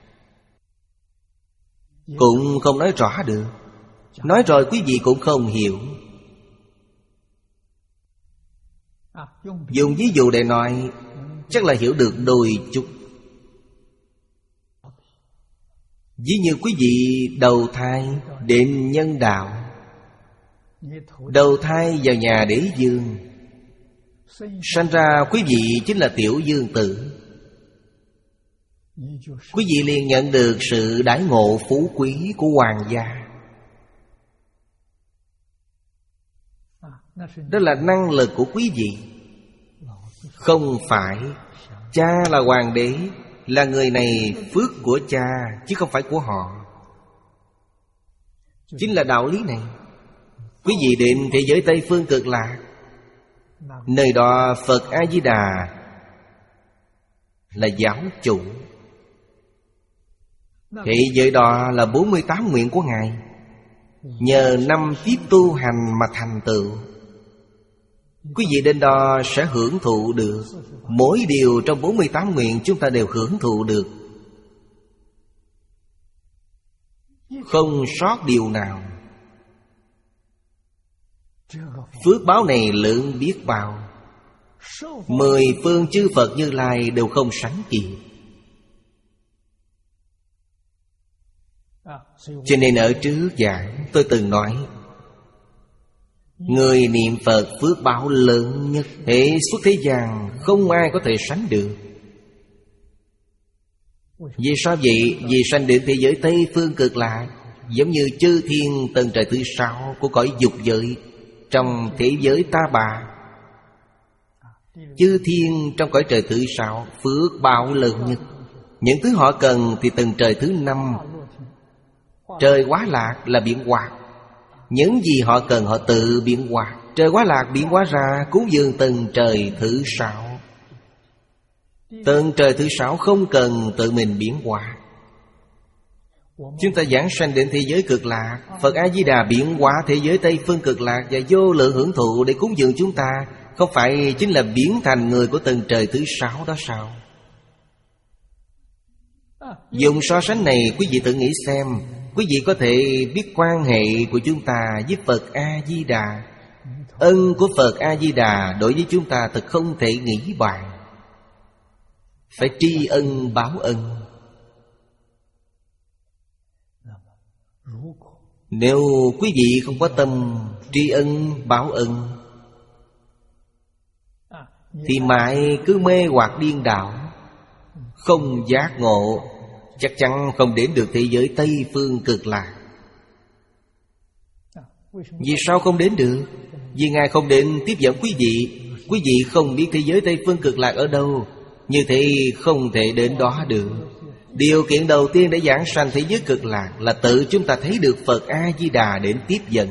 cũng không nói rõ được. Nói rồi quý vị cũng không hiểu. Dùng ví dụ để nói, chắc là hiểu được đôi chút. Ví như quý vị đầu thai đến nhân đạo, đầu thai vào nhà đế dương, sanh ra quý vị chính là tiểu dương tử. Quý vị liền nhận được sự đãi ngộ phú quý của hoàng gia. Đó là năng lực của quý vị. Không phải cha là hoàng đế, là người này phước của cha, chứ không phải của họ. Chính là đạo lý này. Quý vị đến thế giới Tây Phương Cực Lạc, nơi đó Phật A-di-đà là giáo chủ. Thế giới đó là bốn mươi tám nguyện của Ngài. Nhờ năm kiếp tu hành mà thành tựu. Quý vị đến đó sẽ hưởng thụ được. Mỗi điều trong bốn mươi tám nguyện chúng ta đều hưởng thụ được, không sót điều nào. Phước báo này lượng biết bao, mười phương chư Phật Như Lai đều không sánh kịp. Cho nên ở trước giảng tôi từng nói, người niệm Phật phước báo lớn nhất, hệ suốt thế gian không ai có thể sánh được. Vì sao vậy? Vì sanh đến thế giới Tây Phương Cực Lạc, giống như chư thiên tầng trời thứ sáu của cõi dục giới. Trong thế giới Ta Bà, chư thiên trong cõi trời thứ sáu phước báo lớn nhất. Những thứ họ cần thì tầng trời thứ năm, trời Quá Lạc là biến hóa. Những gì họ cần họ tự biến hóa. Trời Quá Lạc biến hóa ra cúng dường tầng trời thứ sáu. Tầng trời thứ sáu không cần tự mình biến hóa. Chúng ta giảng sanh đến thế giới Cực Lạc, Phật A-di-đà biến hóa thế giới Tây Phương Cực Lạc và vô lượng hưởng thụ để cúng dường chúng ta. Không phải chính là biến thành người của tầng trời thứ sáu đó sao? Dùng so sánh này quý vị tự nghĩ xem, quý vị có thể biết quan hệ của chúng ta với Phật A-di-đà. Ân của Phật A-di-đà đối với chúng ta thật không thể nghĩ bàn. Phải tri ân báo ân. Nếu quý vị không có tâm tri ân báo ân thì mãi cứ mê hoặc điên đảo, không giác ngộ, chắc chắn không đến được thế giới Tây Phương Cực Lạc. Vì sao không đến được? Vì Ngài không đến tiếp dẫn quý vị. Quý vị không biết thế giới Tây Phương Cực Lạc ở đâu, như thế không thể đến đó được. Điều kiện đầu tiên để giảng sanh thế giới Cực Lạc là tự chúng ta thấy được Phật A-di-đà đến tiếp dẫn.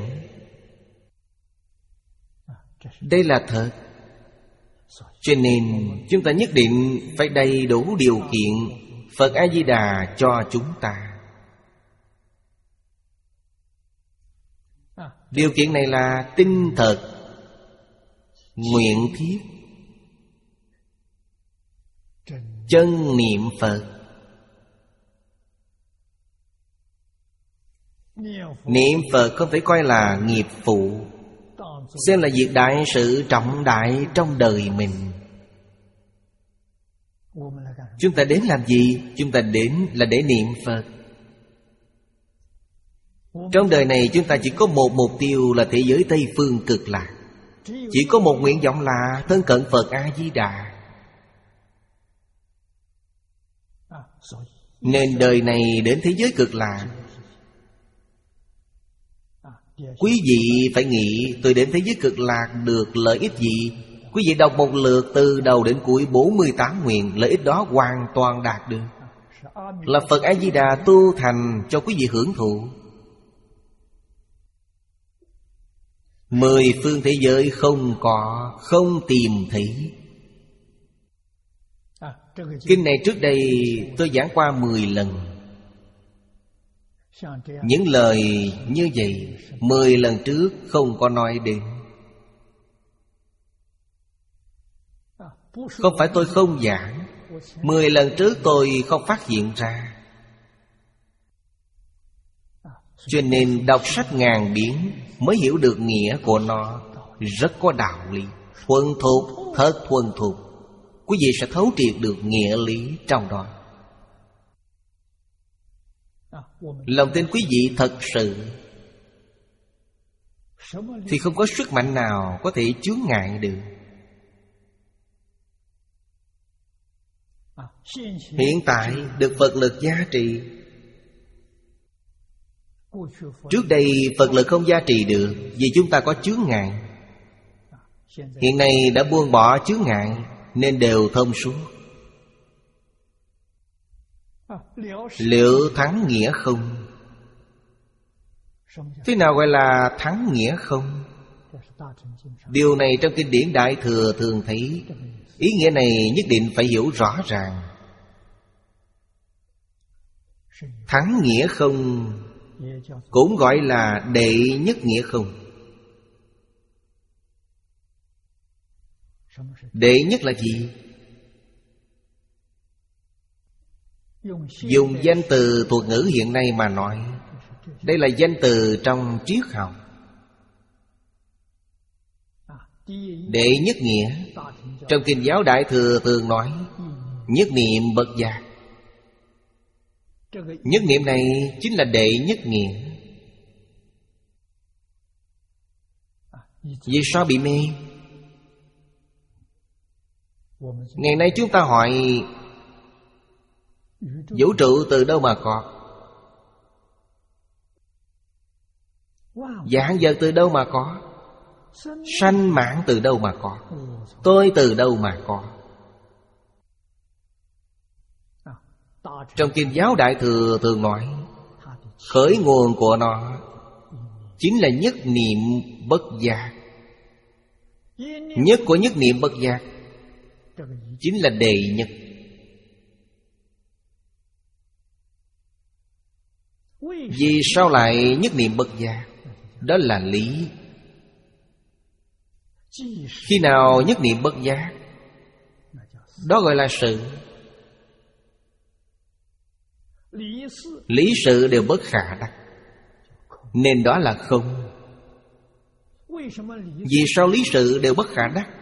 Đây là thật. Cho nên chúng ta nhất định phải đầy đủ điều kiện Phật A-di-đà cho chúng ta. Điều kiện này là tinh thật, nguyện thiết, chân niệm Phật. Niệm Phật không thể coi là nghiệp phụ, xem là việc đại sự trọng đại trong đời mình. Chúng ta đến làm gì? Chúng ta đến là để niệm Phật. Trong đời này chúng ta chỉ có một mục tiêu là thế giới Tây Phương Cực Lạc. Chỉ có một nguyện vọng là thân cận Phật A-di-đà. Nên đời này đến thế giới Cực Lạc, quý vị phải nghĩ tôi đến thế giới Cực Lạc được lợi ích gì. Quý vị đọc một lượt từ đầu đến cuối bốn mươi tám nguyện, lợi ích đó hoàn toàn đạt được. Là Phật A-di-đà tu thành cho quý vị hưởng thụ. Mười phương thế giới không có, không tìm thấy. Kinh này trước đây tôi giảng qua mười lần. Những lời như vậy mười lần trước không có nói đến. Không phải tôi không giảng, mười lần trước tôi không phát hiện ra. Cho nên đọc sách ngàn biến mới hiểu được nghĩa của nó. Rất có đạo lý, thuần thục, thật thuần thục. Quý vị sẽ thấu triệt được nghĩa lý trong đó. Lòng tin quý vị thật sự thì không có sức mạnh nào có thể chướng ngại được. Hiện tại được Phật lực gia trì. Trước đây Phật lực không gia trì được, vì chúng ta có chướng ngại. Hiện nay đã buông bỏ chướng ngại nên đều thông suốt. Liệu thắng nghĩa không? Thế nào gọi là thắng nghĩa không? Điều này trong kinh điển Đại Thừa thường thấy. Ý nghĩa này nhất định phải hiểu rõ ràng. Thắng nghĩa không cũng gọi là đệ nhất nghĩa không. Đệ nhất là gì? Dùng danh từ thuật ngữ hiện nay mà nói, đây là danh từ trong triết học. Đệ nhất nghĩa trong kinh giáo Đại Thừa thường nói nhất niệm bất giác. Nhất niệm này chính là đệ nhất nghĩa. Vì sao bị mê? Ngày nay chúng ta hỏi vũ trụ từ đâu mà có? Vạn vật từ đâu mà có? Sanh mãn từ đâu mà có? Tôi từ đâu mà có? Trong kinh giáo Đại Thừa thường nói khởi nguồn của nó chính là nhất niệm bất giác. Nhất của nhất niệm bất giác chính là đệ nhất. Vì sao lại nhất niệm bất giác? Đó là lý. Khi nào nhất niệm bất giác? Đó gọi là sự. Lý sự đều bất khả đắc, nên đó là không. Vì sao lý sự đều bất khả đắc?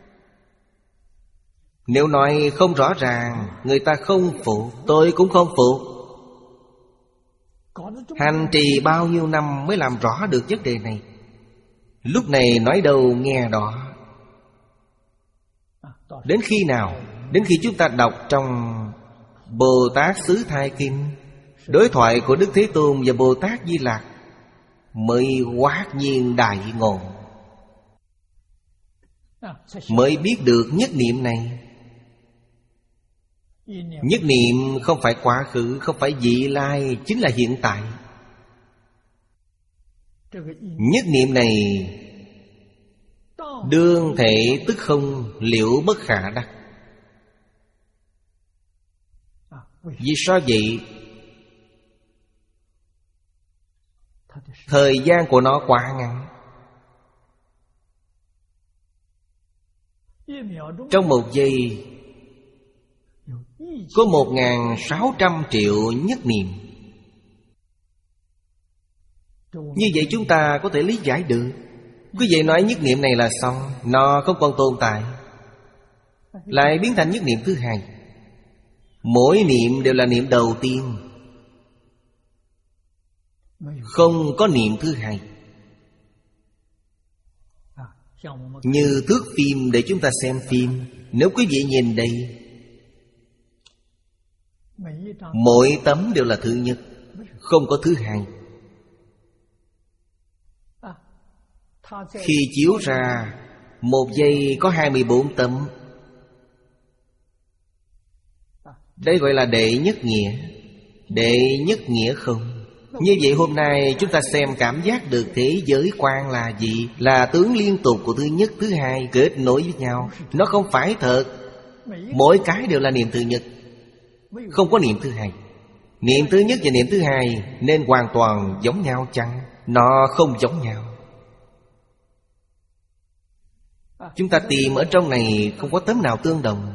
Nếu nói không rõ ràng, người ta không phục, tôi cũng không phục. Hành trì bao nhiêu năm mới làm rõ được vấn đề này. Lúc này nói đâu nghe đó. Đến khi nào? Đến khi chúng ta đọc trong Bồ Tát Xứ Thai Kinh, đối thoại của Đức Thế Tôn và Bồ Tát Di Lặc, mới hoát nhiên đại ngộ, mới biết được nhất niệm này. Nhất niệm không phải quá khứ, không phải vị lai, chính là hiện tại. Nhất niệm này đương thể tức không, liễu bất khả đắc. Vì sao vậy? Thời gian của nó quá ngắn. Trong một giây có một ngàn sáu trăm triệu nhất niệm. Như vậy chúng ta có thể lý giải được. Quý vị nói nhất niệm này là xong, nó không còn tồn tại, lại biến thành nhất niệm thứ hai. Mỗi niệm đều là niệm đầu tiên, không có niệm thứ hai. Như thước phim để chúng ta xem phim, nếu quý vị nhìn đây, mỗi tấm đều là thứ nhất, không có thứ hai. Khi chiếu ra, một giây có hai mươi bốn tấm. Đây gọi là đệ nhất nghĩa. Đệ nhất nghĩa không. Như vậy hôm nay chúng ta xem cảm giác được thế giới quan là gì? Là tướng liên tục của thứ nhất, thứ hai kết nối với nhau. Nó không phải thật. Mỗi cái đều là niệm thứ nhất, không có niệm thứ hai. Niệm thứ nhất và niệm thứ hai nên hoàn toàn giống nhau chăng? Nó không giống nhau. Chúng ta tìm ở trong này không có tấm nào tương đồng,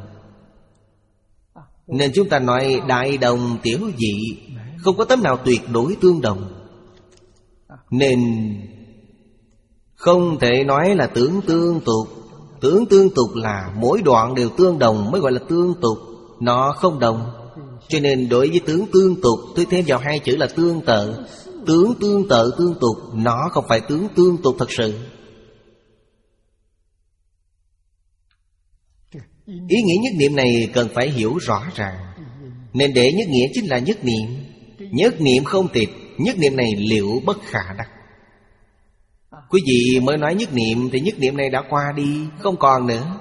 nên chúng ta nói đại đồng tiểu dị, không có tấm nào tuyệt đối tương đồng. Nên không thể nói là tướng tương tục. Tướng tương tục là mỗi đoạn đều tương đồng mới gọi là tương tục. Nó không đồng. Cho nên đối với tướng tương tục, tôi thêm vào hai chữ là tương tự. Tướng tương tự tương tục, nó không phải tướng tương tục thật sự. Ý nghĩa nhất niệm này cần phải hiểu rõ ràng. Nên đệ nhất nghĩa chính là nhất niệm. Nhất niệm không tịch. Nhất niệm này liễu bất khả đắc. Quý vị mới nói nhất niệm thì nhất niệm này đã qua đi, không còn nữa.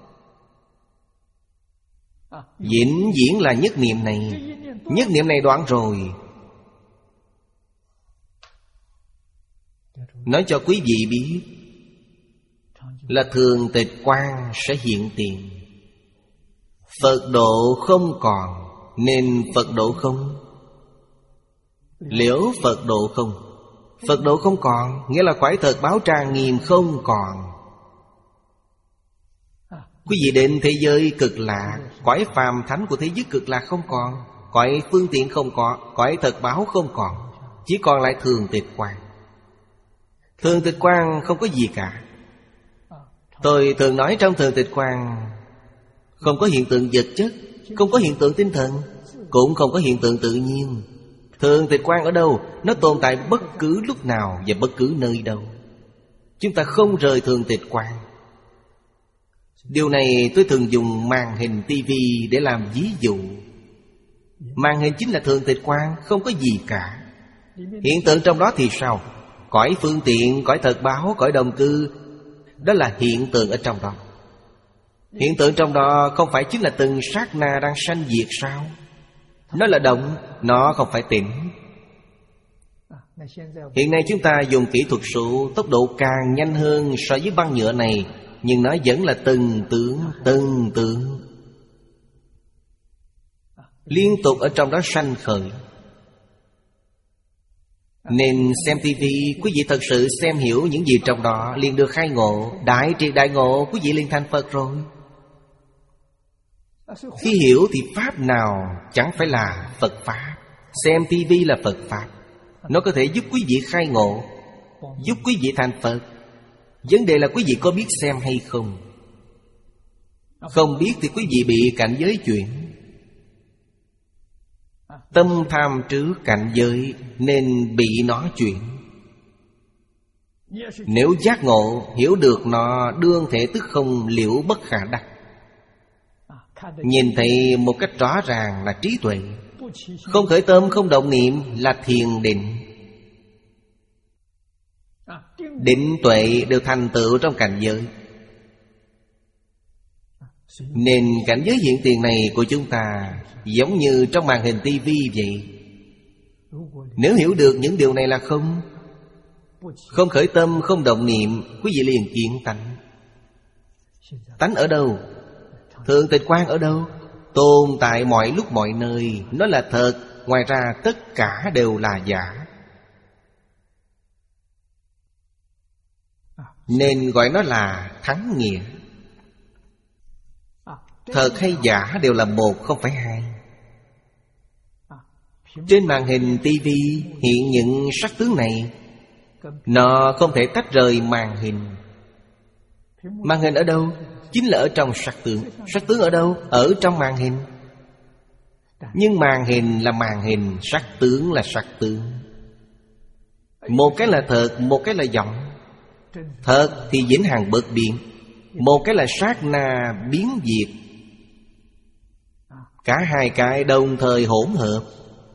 Vĩnh viễn là nhất niệm này. Nhất niệm này đoạn rồi. Nói cho quý vị biết là thường tịch quang sẽ hiện tiền. Phật độ không còn nên Phật độ không. Liễu Phật độ không. Phật độ không còn nghĩa là cõi thật báo trang nghiêm không còn. Quý vị đến thế giới cực lạc, cõi phàm thánh của thế giới cực lạc không còn, cõi phương tiện không có, cõi thật báo không còn, chỉ còn lại thường tịch quang. Thường tịch quang không có gì cả. Tôi thường nói trong thường tịch quang không có hiện tượng vật chất, không có hiện tượng tinh thần, cũng không có hiện tượng tự nhiên. Thường tịch quang ở đâu? Nó tồn tại bất cứ lúc nào và bất cứ nơi đâu. Chúng ta không rời thường tịch quang. Điều này tôi thường dùng màn hình tivi để làm ví dụ. Màn hình chính là thường tịch quang, không có gì cả. Hiện tượng trong đó thì sao? Cõi phương tiện, cõi thật báo, cõi đồng cư, đó là hiện tượng ở trong đó. Hiện tượng trong đó không phải chính là từng sát na đang sanh diệt sao? Nó là động, nó không phải tĩnh. Hiện nay chúng ta dùng kỹ thuật số, tốc độ càng nhanh hơn so với băng nhựa này, nhưng nó vẫn là từng tướng, từng tướng, liên tục ở trong đó sanh khởi. Nên xem tivi, quý vị thật sự xem hiểu những gì trong đó, liền được khai ngộ. Đại triệt đại ngộ, quý vị liền thành Phật rồi. Khi hiểu thì pháp nào chẳng phải là Phật Pháp. Xem tivi là Phật Pháp. Nó có thể giúp quý vị khai ngộ, giúp quý vị thành Phật. Vấn đề là quý vị có biết xem hay không. Không biết thì quý vị bị cảnh giới chuyển. Tâm tham trước cảnh giới nên bị nó chuyển. Nếu giác ngộ, hiểu được nó đương thể tức không, liễu bất khả đắc. Nhìn thấy một cách rõ ràng là trí tuệ. Không khởi tâm, không động niệm là thiền định. Định tuệ đều thành tựu trong cảnh giới. Nên cảnh giới hiện tiền này của chúng ta giống như trong màn hình tivi vậy. Nếu hiểu được những điều này là không, không khởi tâm, không động niệm, quý vị liền kiến tánh. Tánh ở đâu? Thường tịch quang ở đâu? Tồn tại mọi lúc mọi nơi. Nó là thật, ngoài ra tất cả đều là giả. Nên gọi nó là thắng nghĩa. Thật hay giả đều là một, không phải hai. Trên màn hình tivi hiện những sắc tướng này, nó không thể tách rời màn hình. Màn hình ở đâu? Chính là ở trong sắc tướng. Sắc tướng ở đâu? Ở trong màn hình. Nhưng màn hình là màn hình, sắc tướng là sắc tướng. Một cái là thật, một cái là vọng. Thật thì vĩnh hằng bất biến, một cái là sát na biến diệt. Cả hai cái đồng thời hỗn hợp.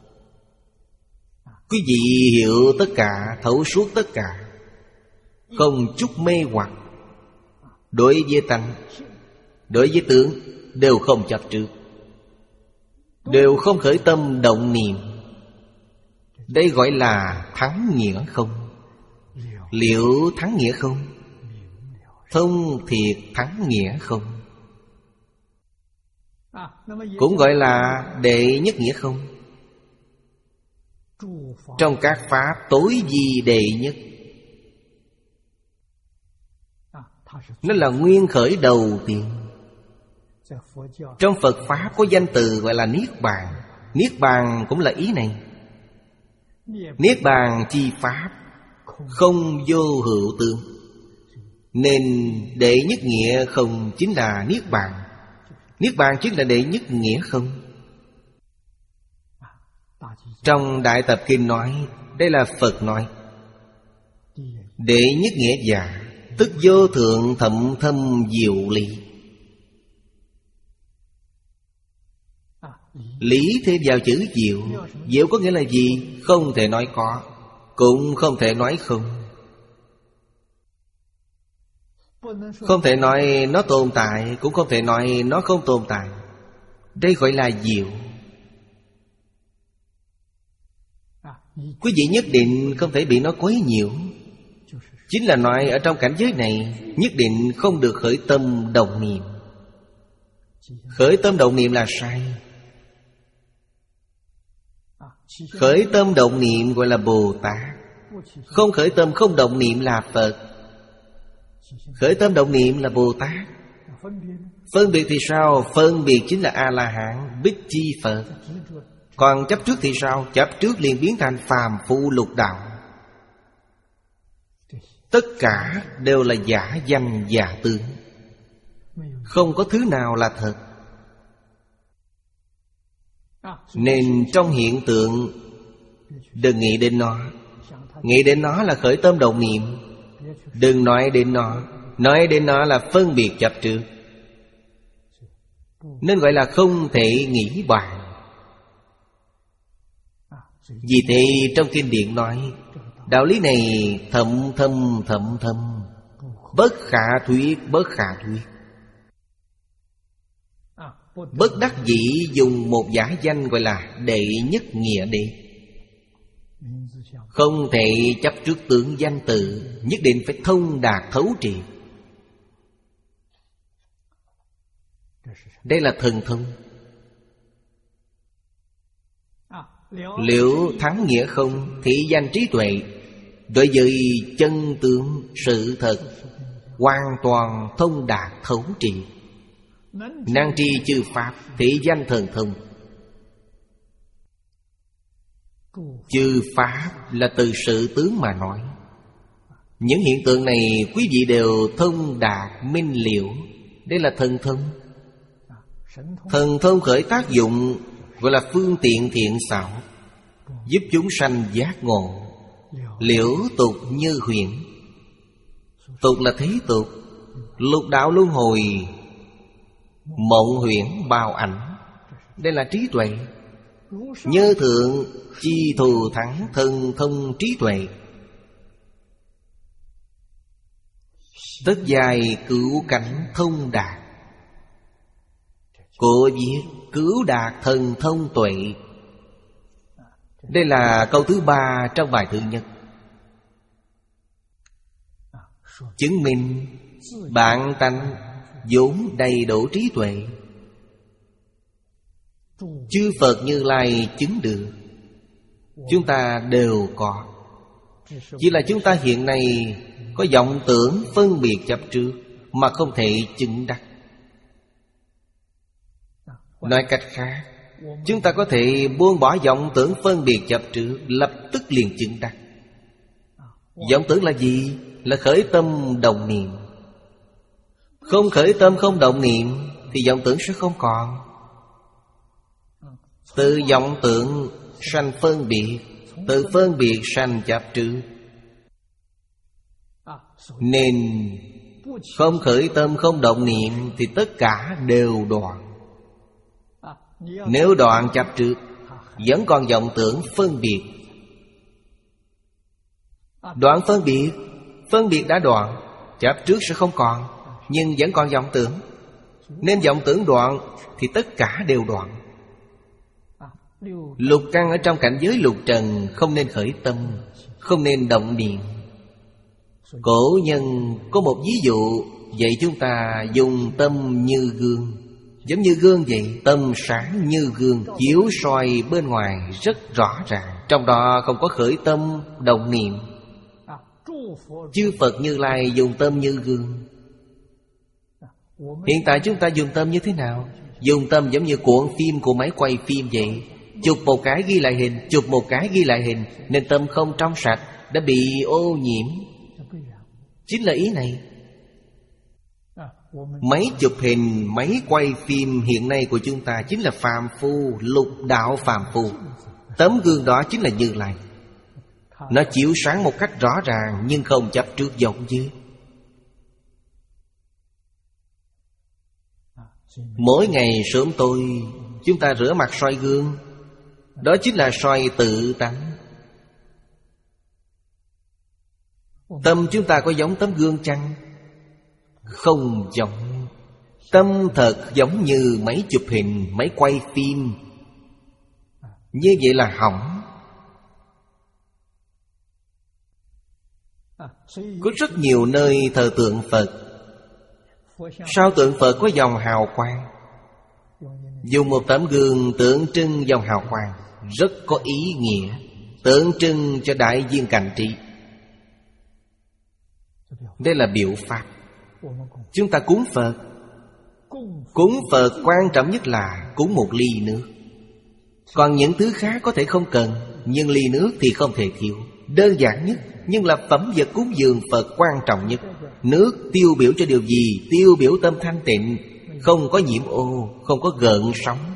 Quý vị hiểu tất cả, thấu suốt tất cả, không chút mê hoặc. Đối với tánh, đối với tướng đều không chấp trước, đều không khởi tâm động niệm. Đây gọi là thắng nghĩa không. Liễu thắng nghĩa không. Thông thiệt thắng nghĩa không. Cũng gọi là đệ nhất nghĩa không. Trong các pháp tối vi đệ nhất. Nó là nguyên khởi đầu tiên. Trong Phật Pháp có danh từ gọi là Niết Bàn. Niết Bàn cũng là ý này. Niết Bàn chi Pháp, không vô hữu tướng. Nên đệ nhất nghĩa không chính là Niết Bàn. Niết Bàn chính là đệ nhất nghĩa không. Trong Đại Tập Kinh nói, đây là Phật nói. Đệ nhất nghĩa giả, tức vô thượng thậm thâm diệu lý. Lý thêm vào chữ diệu. Diệu có nghĩa là gì? Không thể nói có, cũng không thể nói không. Không thể nói nó tồn tại, cũng không thể nói nó không tồn tại. Đây gọi là diệu. Quý vị nhất định không thể bị nó quấy nhiễu. Chính là nói ở trong cảnh giới này nhất định không được khởi tâm động niệm. Khởi tâm động niệm là sai. Khởi tâm động niệm gọi là Bồ Tát. Không khởi tâm không động niệm là Phật. Khởi tâm động niệm là Bồ Tát. Phân biệt thì sao? Phân biệt chính là A-la-hán, Bích Chi Phật. Còn chấp trước thì sao? Chấp trước liền biến thành phàm phu lục đạo. Tất cả đều là giả danh giả tướng, không có thứ nào là thật. Nên trong hiện tượng đừng nghĩ đến nó. Nghĩ đến nó là khởi tâm động niệm. Đừng nói đến nó. Nói đến nó là phân biệt chấp trước. Nên gọi là không thể nghĩ bàn. Vì thế trong kinh điển nói đạo lý này thậm thâm thậm thâm, bất khả thuyết bất khả thuyết. Bất đắc dĩ dùng một giả danh gọi là đệ nhất nghĩa đế. Không thể chấp trước tướng danh tự, nhất định phải thông đạt thấu triệt. Đây là thần thông. Liệu thắng nghĩa không, thị danh trí tuệ. Đối với chân tướng sự thật hoàn toàn thông đạt thấu triệt. Năng tri chư pháp, thị danh thần thông. Chư pháp là từ sự tướng mà nói. Những hiện tượng này quý vị đều thông đạt minh liễu. Đây là thần thông. Thần thông khởi tác dụng gọi là phương tiện thiện xảo, giúp chúng sanh giác ngộ. Liễu tục như huyễn. Tục là thế tục, lục đạo luân hồi, mộng huyễn bao ảnh. Đây là trí tuệ. Như thượng chi thù thắng thần thông trí tuệ. Tất dài cứu cánh thông đạt. Cổ viết cứu đạt thần thông tuệ. Đây là câu thứ ba trong bài thứ nhất. Chứng minh bản tánh vốn đầy đủ trí tuệ. Chư Phật Như Lai chứng được, chúng ta đều có. Chỉ là chúng ta hiện nay có vọng tưởng phân biệt chấp trước mà không thể chứng đắc. Nói cách khác, chúng ta có thể buông bỏ vọng tưởng phân biệt chấp trước, lập tức liền chứng đắc. Vọng tưởng là gì? Là khởi tâm động niệm. Không khởi tâm không động niệm thì vọng tưởng sẽ không còn. Từ vọng tưởng sanh phân biệt, từ phân biệt sanh chấp trước. Nên không khởi tâm không động niệm thì tất cả đều đoạn. Nếu đoạn chấp trước, vẫn còn vọng tưởng phân biệt. Đoạn phân biệt, phân biệt đã đoạn, chấp trước sẽ không còn, nhưng vẫn còn vọng tưởng. Nên vọng tưởng đoạn thì tất cả đều đoạn. Lục căn ở trong cảnh giới lục trần không nên khởi tâm, không nên động niệm. Cổ nhân có một ví dụ dạy chúng ta dùng tâm như gương. Giống như gương vậy, tâm sáng như gương, chiếu soi bên ngoài rất rõ ràng. Trong đó không có khởi tâm động niệm. Chư Phật Như Lai dùng tâm như gương. Hiện tại chúng ta dùng tâm như thế nào? Dùng tâm giống như cuộn phim của máy quay phim vậy. Chụp một cái ghi lại hình, chụp một cái ghi lại hình. Nên tâm không trong sạch, đã bị ô nhiễm. Chính là ý này. Máy chụp hình, máy quay phim hiện nay của chúng ta chính là phàm phu, lục đạo phàm phu. Tấm gương đó chính là Như Lai. Nó chiếu sáng một cách rõ ràng, nhưng không chấp trước vọng dư. Mỗi ngày sớm tối chúng ta rửa mặt soi gương. Đó chính là soi tự tánh. Tâm chúng ta có giống tấm gương chăng? không giống. Tâm thật giống như máy chụp hình, máy quay phim. Như vậy là hỏng. Có rất nhiều nơi thờ tượng Phật, sau tượng Phật có dòng hào quang. Dùng một tấm gương tượng trưng dòng hào quang, rất có ý nghĩa, tượng trưng cho đại viên cảnh trí. Đây là biểu pháp. Chúng ta cúng Phật, cúng Phật quan trọng nhất là cúng một ly nước. Còn những thứ khác có thể không cần, nhưng ly nước thì không thể thiếu. Đơn giản nhất, nhưng là phẩm vật cúng dường Phật quan trọng nhất. Nước tiêu biểu cho điều gì? Tiêu biểu tâm thanh tịnh, không có nhiễm ô, không có gợn sóng.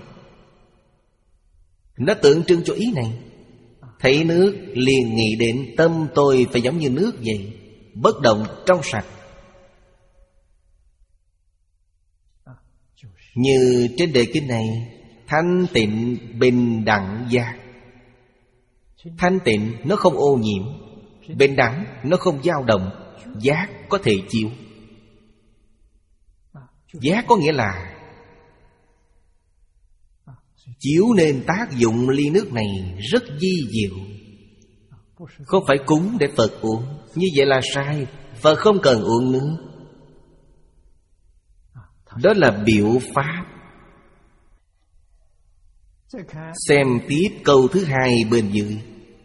Nó tượng trưng cho ý này. Thấy nước liền nghĩ đến tâm tôi phải giống như nước vậy, bất động trong sạch. Như trên đề kinh này, thanh tịnh bình đẳng giác. Thanh tịnh nó không ô nhiễm, bình đẳng nó không dao động, giác có thể chiếu. Giác có nghĩa là chiếu nên tác dụng ly nước này rất vi diệu. Không phải cúng để Phật uống, như vậy là sai. Phật không cần uống nước. Đó là biểu pháp. Xem tiếp câu thứ hai bên dưới.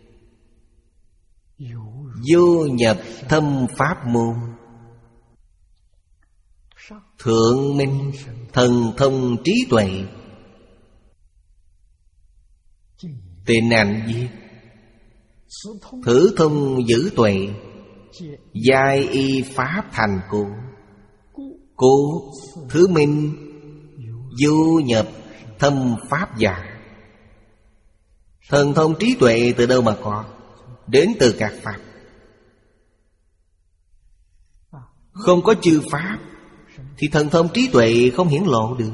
Vô nhập thâm pháp môn, thượng minh thần thông trí tuệ. Tên ảnh viết: thử thông giữ tuệ, giai y pháp thành cố. Cố thứ minh, vô nhập thâm pháp giả. Thần thông trí tuệ từ đâu mà có? Đến từ các pháp. Không có chư pháp thì thần thông trí tuệ không hiển lộ được.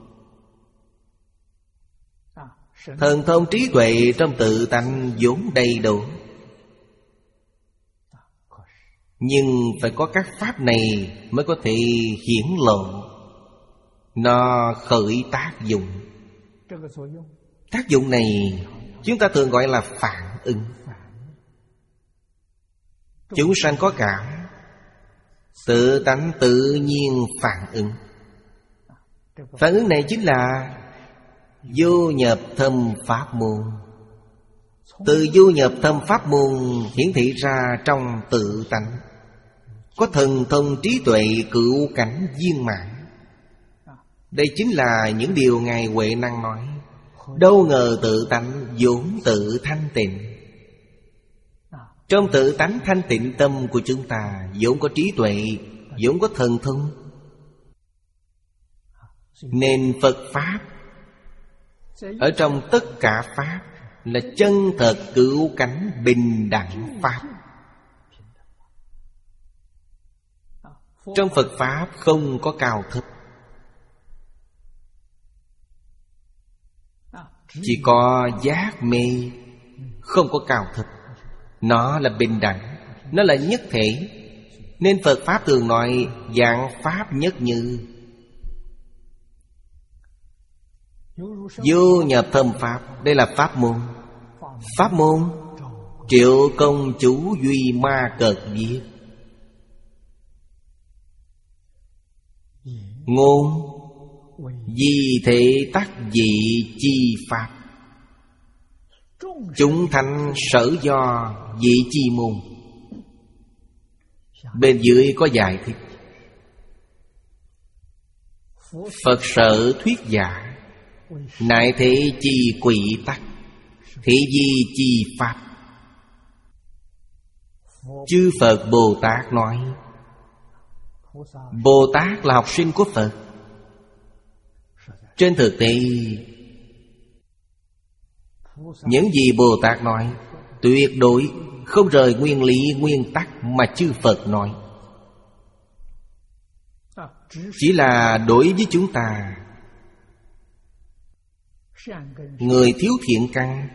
Thần thông trí tuệ trong tự tánh vốn đầy đủ, nhưng phải có các pháp này mới có thể hiển lộ. Nó khởi tác dụng. Tác dụng này chúng ta thường gọi là phản ứng. Chúng sanh có cảm, tự tánh tự nhiên phản ứng. Phản ứng này chính là vô nhập thâm pháp môn. Từ vô nhập thâm pháp môn hiển thị ra trong tự tánh có thần thông trí tuệ cửu cảnh viên mãn. Đây chính là những điều Ngài Huệ Năng nói. Đâu ngờ tự tánh vốn tự thanh tịnh. Trong tự tánh thanh tịnh tâm của chúng ta vốn có trí tuệ, vốn có thần thông. Nên Phật Pháp ở trong tất cả Pháp là chân thật cửu cảnh bình đẳng Pháp. Trong Phật Pháp không có cao thấp, chỉ có giác mê, không có cao thấp. Nó là bình đẳng, nó là nhất thể. Nên Phật Pháp thường nói dạng Pháp nhất như. Vô nhập thâm Pháp, đây là Pháp môn. Pháp môn Triệu Công Chú Duy Ma Cật viết: ngôn di thể tắc dị chi pháp, chúng thanh sở do dị chi môn. Bên dưới có giải thích: Phật sở thuyết giả, nại thế chi quỷ tắc, thị di chi pháp. Chư Phật Bồ Tát nói, Bồ Tát là học sinh của Phật. Trên thực tế, những gì Bồ Tát nói tuyệt đối không rời nguyên lý nguyên tắc mà chư Phật nói. Chỉ là đối với chúng ta, người thiếu thiện căn,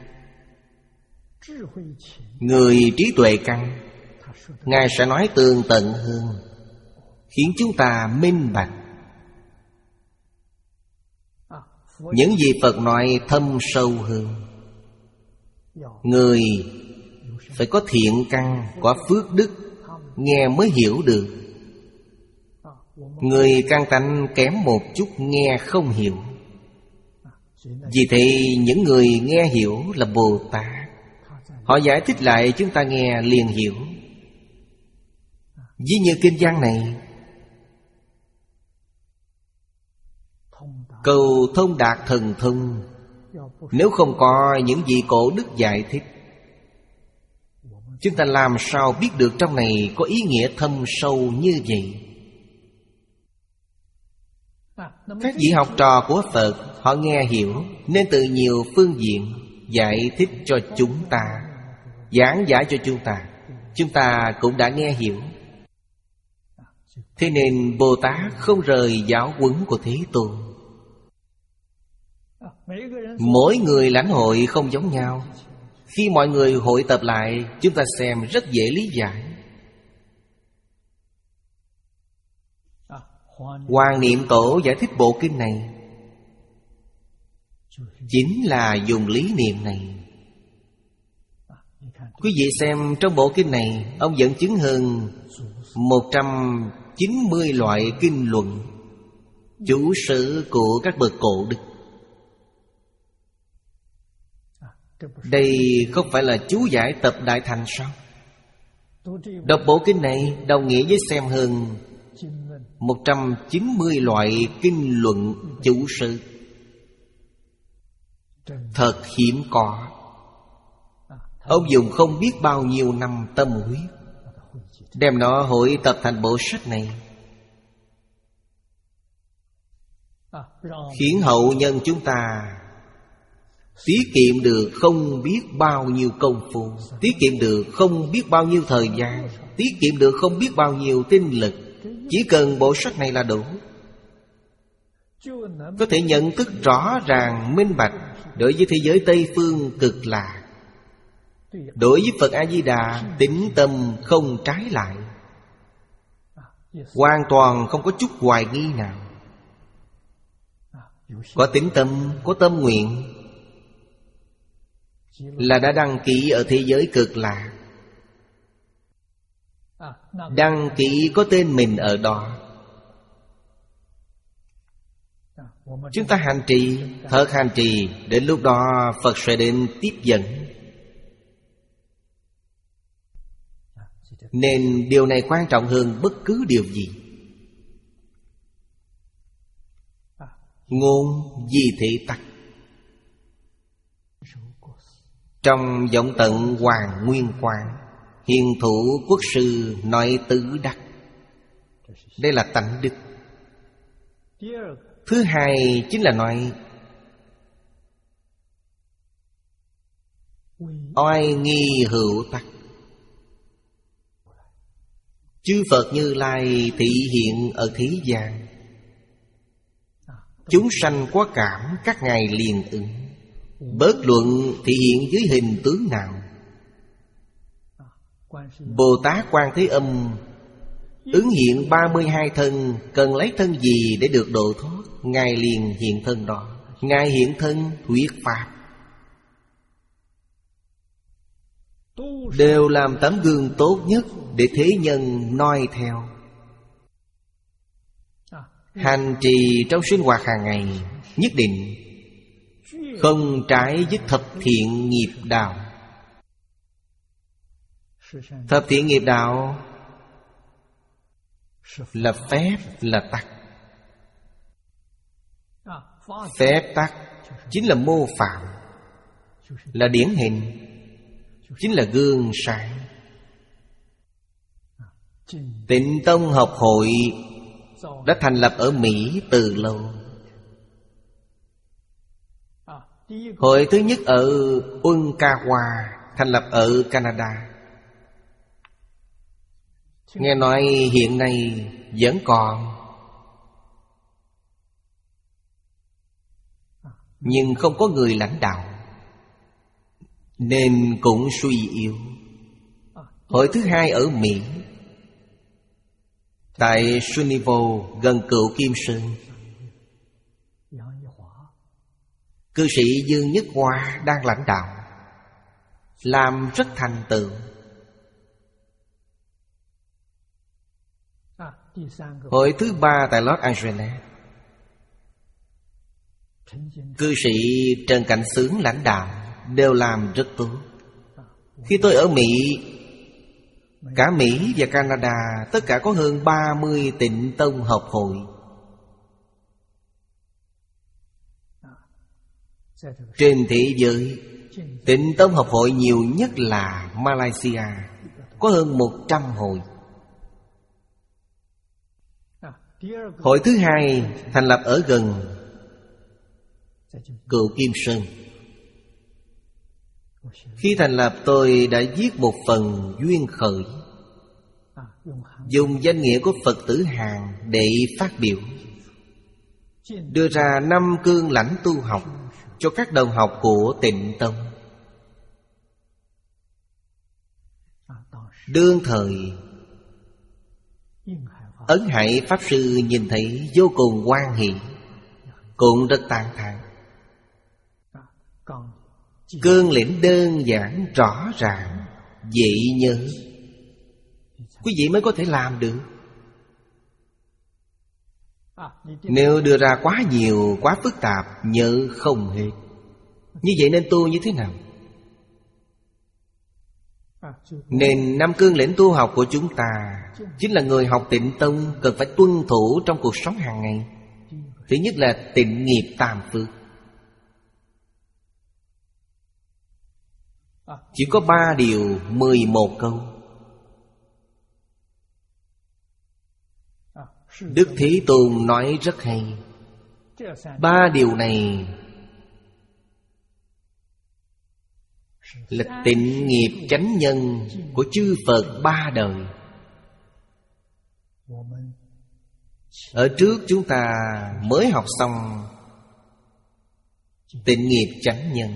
người trí tuệ căn, Ngài sẽ nói tường tận hơn. khiến chúng ta minh bạch. Những gì Phật nói thâm sâu hơn. Người phải có thiện căn, có phước đức, nghe mới hiểu được. Người căn tánh kém một chút nghe không hiểu. Vì thế những người nghe hiểu là Bồ Tát. Họ giải thích lại chúng ta nghe liền hiểu. Ví như kinh văn này, cầu thông đạt thần thông. Nếu không có những vị cổ đức giải thích, chúng ta làm sao biết được trong này có ý nghĩa thâm sâu như vậy? Các vị học trò của Phật, họ nghe hiểu nên từ nhiều phương diện giải thích cho chúng ta, giảng giải cho chúng ta. Chúng ta cũng đã nghe hiểu. Thế nên Bồ Tát không rời giáo huấn của Thế Tôn. Mỗi người lãnh hội không giống nhau. Khi mọi người hội tập lại, chúng ta xem rất dễ lý giải. Hoàng Niệm Tổ giải thích bộ kinh này chính là dùng lý niệm này. Quý vị xem trong bộ kinh này, ông dẫn chứng hơn một trăm chín mươi loại kinh luận, chú sử của các bậc cổ đức. Đây không phải là chú giải tập Đại Thành sao? Đọc bộ kinh này đồng nghĩa với xem hơn một trăm chín mươi loại kinh luận chú sử. Thật hiếm có. Ông dùng không biết bao nhiêu năm tâm huyết đem nó hội tập thành bộ sách này, khiến hậu nhân chúng ta tiết kiệm được không biết bao nhiêu công phu, tiết kiệm được không biết bao nhiêu thời gian, tiết kiệm được không biết bao nhiêu tinh lực. Chỉ cần bộ sách này là đủ, có thể nhận thức rõ ràng minh bạch đối với thế giới Tây Phương cực lạc. Đối với Phật A-di-đà, tín tâm không trái lại, hoàn toàn không có chút hoài nghi nào. Có tín tâm, có tâm nguyện là đã đăng ký ở thế giới cực lạc. Đăng ký có tên mình ở đó. Chúng ta hành trì, thật hành trì, đến lúc đó Phật sẽ đến tiếp dẫn. Nên điều này quan trọng hơn bất cứ điều gì. Ngôn di thị tắc. Trong Vọng Tận Hoàng Nguyên Quang, Hiền Thủ Quốc Sư nói tứ đắc. Đây là tánh đức. Thứ hai chính là nói oai nghi hữu tắc. Chư Phật Như Lai thị hiện ở thế gian, chúng sanh có cảm các ngài liền ứng, bất luận thị hiện dưới hình tướng nào. Bồ Tát Quan Thế Âm ứng hiện ba mươi hai thân, cần lấy thân gì để được độ thoát, ngài liền hiện thân đó. Ngài hiện thân thuyết pháp, đều làm tấm gương tốt nhất để thế nhân noi theo. Hành trì trong sinh hoạt hàng ngày nhất định không trái với thập thiện nghiệp đạo. Thập thiện nghiệp đạo là phép, là tắc. Phép tắc chính là mô phạm, là điển hình, chính là gương sáng. Tịnh Tông học hội đã thành lập ở Mỹ từ lâu. Hội thứ nhất ở Ontario, thành lập ở Canada. Nghe nói hiện nay vẫn còn, nhưng không có người lãnh đạo, nên cũng suy yếu. Hội thứ hai ở Mỹ, Tại Sunivo gần Cựu Kim Sơn, cư sĩ Dương Nhất Hoa đang lãnh đạo, làm rất thành tựu. Hội thứ ba tại Los Angeles, cư sĩ Trần Cảnh Xướng lãnh đạo, đều làm rất tốt. Khi tôi ở Mỹ, cả Mỹ và Canada, tất cả có hơn ba mươi Tịnh Tông học hội. Trên thế giới, Tịnh Tông học hội nhiều nhất là Malaysia, có hơn một trăm hội. Hội thứ hai thành lập ở gần Cựu Kim Sơn. Khi thành lập, tôi đã viết một phần duyên khởi, dùng danh nghĩa của Phật tử Hàn để phát biểu, đưa ra năm cương lãnh tu học cho các đồng học của Tịnh Tông. Đương thời, Ấn Hải Pháp Sư nhìn thấy vô cùng hoan hỷ, cũng rất tán thán. Cương lĩnh đơn giản, rõ ràng, dễ nhớ, quý vị mới có thể làm được. Nếu đưa ra quá nhiều, quá phức tạp, nhớ không hết. Như vậy nên tu như thế nào? Nên năm cương lĩnh tu học của chúng ta chính là người học Tịnh Tông cần phải tuân thủ trong cuộc sống hàng ngày. Thứ nhất là tịnh nghiệp tam phước. Chỉ có ba điều, mười một câu. Đức Thế Tôn nói rất hay. Ba điều này là tịnh nghiệp chánh nhân của chư Phật ba đời. Ở trước chúng ta mới học xong tịnh nghiệp chánh nhân.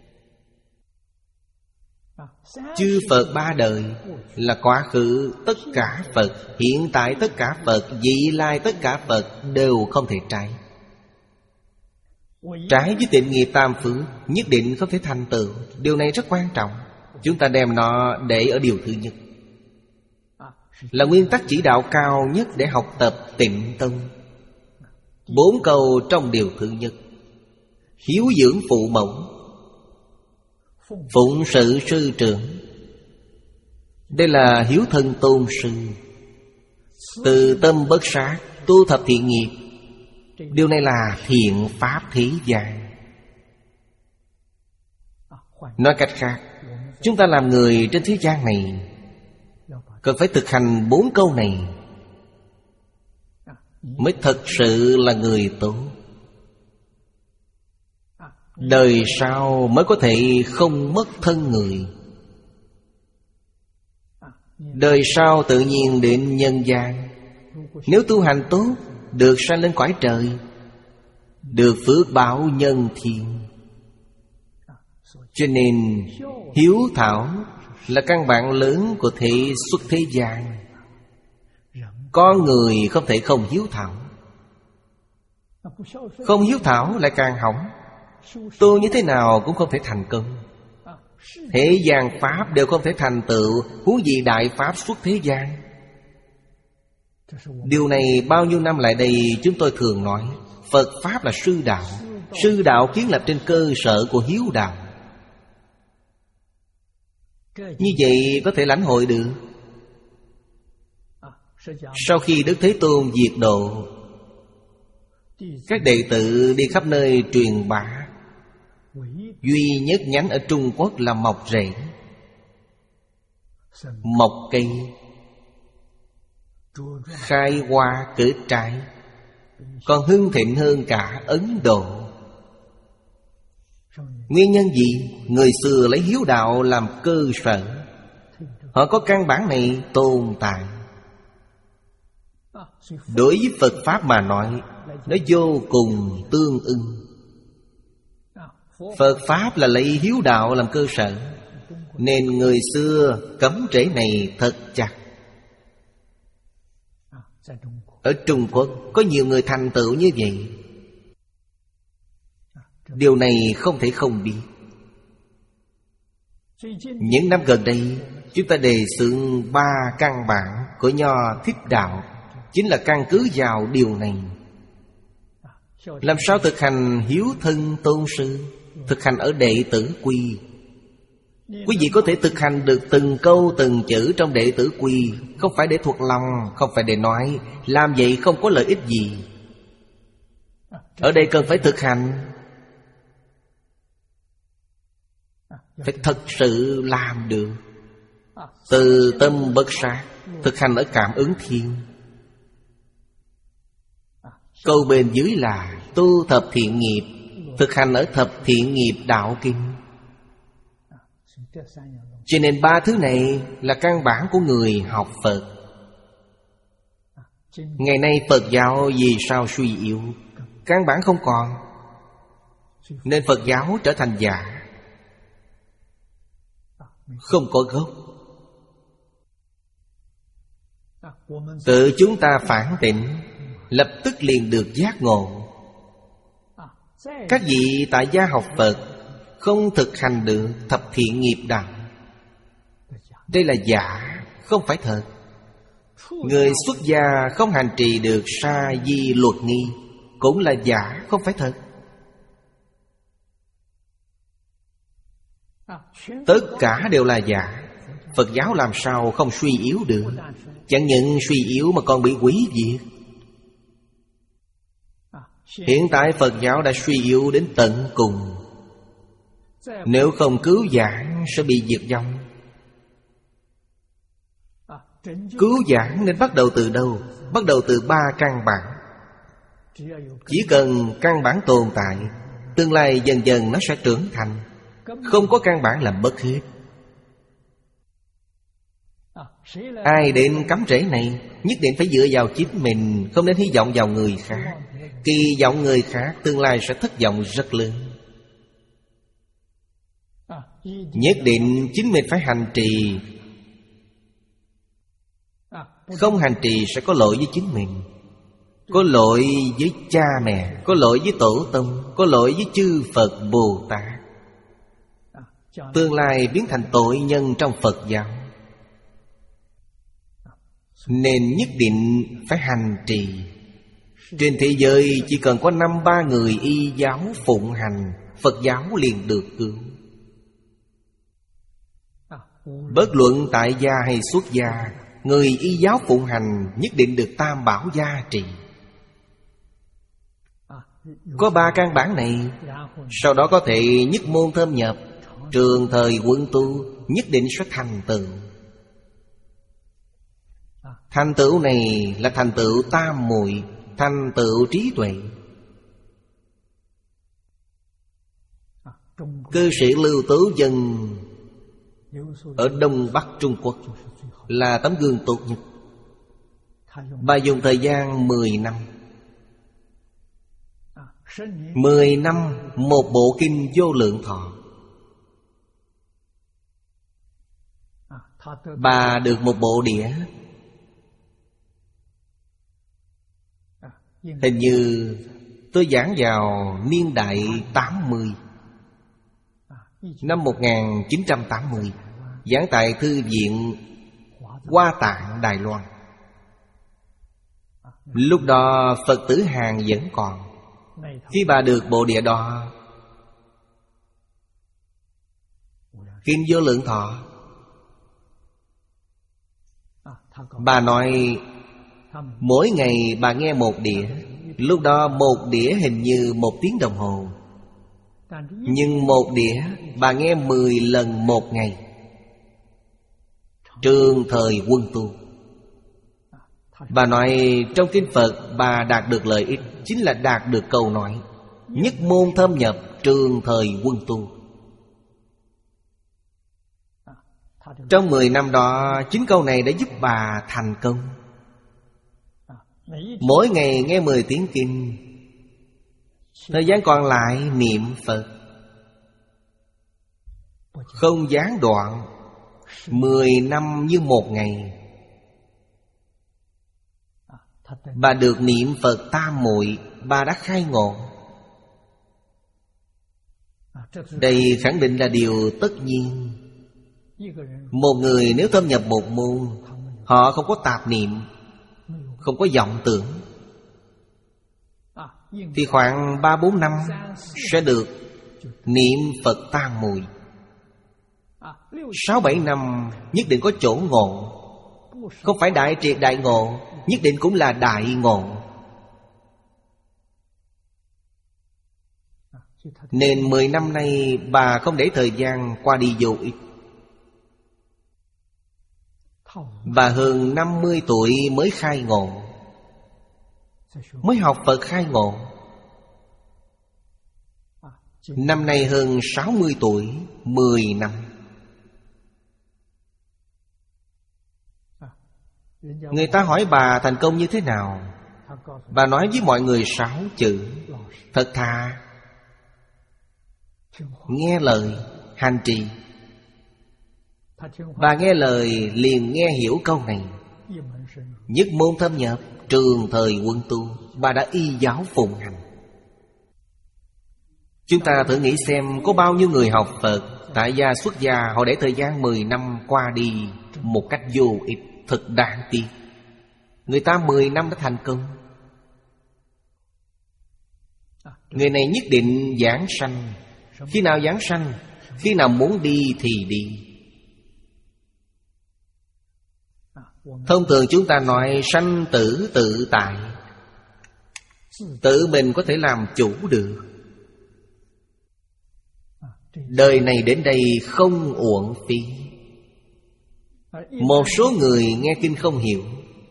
Chư Phật ba đời là quá khứ tất cả Phật, hiện tại tất cả Phật, vị lai tất cả Phật đều không thể trái. Trái với tịnh nghiệp tam phước nhất định không thể thành tựu. Điều này rất quan trọng. Chúng ta đem nó để ở điều thứ nhất, là nguyên tắc chỉ đạo cao nhất để học tập Tịnh Tông. Bốn câu trong điều thứ nhất: hiếu dưỡng phụ mẫu, phụng sự sư trưởng. Đây là hiếu thân tôn sư. Từ tâm bất sát, tu thập thiện nghiệp. Điều này là thiện pháp thế gian. Nói cách khác, chúng ta làm người trên thế gian này cần phải thực hành bốn câu này mới thật sự là người tốt. Đời sau mới có thể không mất thân người. Đời sau tự nhiên đến nhân gian. Nếu tu hành tốt, được sanh lên cõi trời, được phước báo nhân thiên. Cho nên hiếu thảo là căn bản lớn của thế xuất thế gian. Con người không thể không hiếu thảo. Không hiếu thảo lại càng hỏng. Tu như thế nào cũng không thể thành công. Thế gian pháp đều không thể thành tựu, huống gì đại pháp xuất thế gian. Điều này bao nhiêu năm lại đây chúng tôi thường nói. Phật Pháp là sư đạo. Sư đạo kiến lập trên cơ sở của hiếu đạo. Như vậy có thể lãnh hội được. Sau khi Đức Thế Tôn diệt độ, các đệ tử đi khắp nơi truyền bá. Duy nhất nhánh ở Trung Quốc là mọc rễ, mọc cây, khai hoa kết trái, còn hưng thịnh hơn cả Ấn Độ. Nguyên nhân gì? Người xưa lấy hiếu đạo làm cơ sở. Họ có căn bản này tồn tại. Đối với Phật Pháp mà nói, nó vô cùng tương ưng. Phật Pháp là lấy hiếu đạo làm cơ sở, nên người xưa cấm rễ này thật chặt. Ở Trung Quốc có nhiều người thành tựu như vậy. Điều này không thể không biết. Những năm gần đây, chúng ta đề xướng ba căn bản của Nho Thích Đạo, chính là căn cứ vào điều này. Làm sao thực hành hiếu thân tôn sư, thực hành ở đệ tử quy. Quý vị có thể thực hành được từng câu từng chữ trong đệ tử quy, không phải để thuộc lòng, không phải để nói. Làm vậy không có lợi ích gì. Ở đây cần phải thực hành, phải thật sự làm được. Từ tâm bất sát, thực hành ở cảm ứng thiên. Câu bên dưới là tu thập thiện nghiệp, thực hành ở thập thiện nghiệp đạo kinh. Cho nên ba thứ này là căn bản của người học Phật. Ngày nay Phật giáo vì sao suy yếu? Căn bản không còn, nên Phật giáo trở thành giả, không có gốc. Tự chúng ta phản tỉnh, lập tức liền được giác ngộ. Các vị tại gia học Phật không thực hành được thập thiện nghiệp đạo, đây là giả, không phải thật. Người xuất gia không hành trì được sa di luật nghi, cũng là giả, không phải thật. Tất cả đều là giả. Phật giáo làm sao không suy yếu được? Chẳng những suy yếu mà còn bị hủy diệt. Hiện tại Phật giáo đã suy yếu đến tận cùng. Nếu không cứu giảng sẽ bị diệt vong. Cứu giảng nên bắt đầu từ đâu? Bắt đầu từ ba căn bản. Chỉ cần căn bản tồn tại, tương lai dần dần nó sẽ trưởng thành. Không có căn bản là mất hết. Ai đến cắm rễ này nhất định phải dựa vào chính mình, không nên hy vọng vào người khác. Kỳ vọng người khác tương lai sẽ thất vọng rất lớn. Nhất định chính mình phải hành trì. Không hành trì sẽ có lỗi với chính mình, có lỗi với cha mẹ, có lỗi với tổ tông, có lỗi với chư Phật Bồ Tát. Tương lai biến thành tội nhân trong Phật giáo. Nên nhất định phải hành trì. Trên thế giới chỉ cần có năm ba người y giáo phụng hành, Phật giáo liền được cứu. Bất luận tại gia hay xuất gia, người y giáo phụng hành nhất định được tam bảo gia trì. Có ba căn bản này, sau đó có thể nhất môn thâm nhập, trường thời quân tu, nhất định sẽ thành tựu. Thành tựu này là thành tựu tam muội, thành tựu trí tuệ. Cư sĩ Lưu Tứ Dân ở Đông Bắc Trung Quốc là tấm gương tốt nhất. Bà dùng thời gian mười năm. Mười năm một bộ kinh Vô Lượng Thọ. Bà được một bộ đĩa. Hình như tôi giảng vào niên đại tám mươi, năm một nghìn chín trăm tám mươi, giảng tại Thư viện Hoa Tạng Đài Loan. Lúc đó Phật tử Hàn vẫn còn. Khi bà được bộ đĩa đó, Kinh Vô Lượng Thọ, bà nói mỗi ngày bà nghe một đĩa. Lúc đó một đĩa hình như một tiếng đồng hồ, nhưng một đĩa bà nghe mười lần một ngày. Trường thời quân tu. Bà nói trong kinh Phật bà đạt được lợi ích chính là đạt được câu nói nhất môn thâm nhập, trường thời quân tu. Trong mười năm đó, chính câu này đã giúp bà thành công. Mỗi ngày nghe mười tiếng kinh, thời gian còn lại niệm Phật, không gián đoạn. Mười năm như một ngày. Bà được niệm Phật tam muội, bà đã khai ngộ. Đây khẳng định là điều tất nhiên. Một người nếu thâm nhập một môn, họ không có tạp niệm, không có vọng tưởng, thì khoảng ba bốn năm sẽ được niệm Phật tam muội. Sáu bảy năm nhất định có chỗ ngộ. Không phải đại triệt đại ngộ, nhất định cũng là đại ngộ. Nên mười năm nay bà không để thời gian qua đi vô ích. Bà hơn năm mươi tuổi mới khai ngộ, mới học Phật khai ngộ. Năm nay hơn sáu mươi tuổi, mười năm. Người ta hỏi bà thành công như thế nào, bà nói với mọi người sáu chữ: thật thà, nghe lời, hành trì. Bà nghe lời liền nghe hiểu câu này. Nhất môn thâm nhập, trường thời quân tu, bà đã y giáo phụng hành. Chúng ta thử nghĩ xem, có bao nhiêu người học Phật, tại gia xuất gia, họ để thời gian mười năm qua đi một cách vô ích, thật đáng tiếc. Người ta mười năm đã thành công. Người này nhất định giảng sanh. Khi nào giảng sanh? Khi nào muốn đi thì đi. Thông thường chúng ta nói sanh tử tự tại, tự mình có thể làm chủ được. Đời này đến đây không uổng phí. Một số người nghe kinh không hiểu,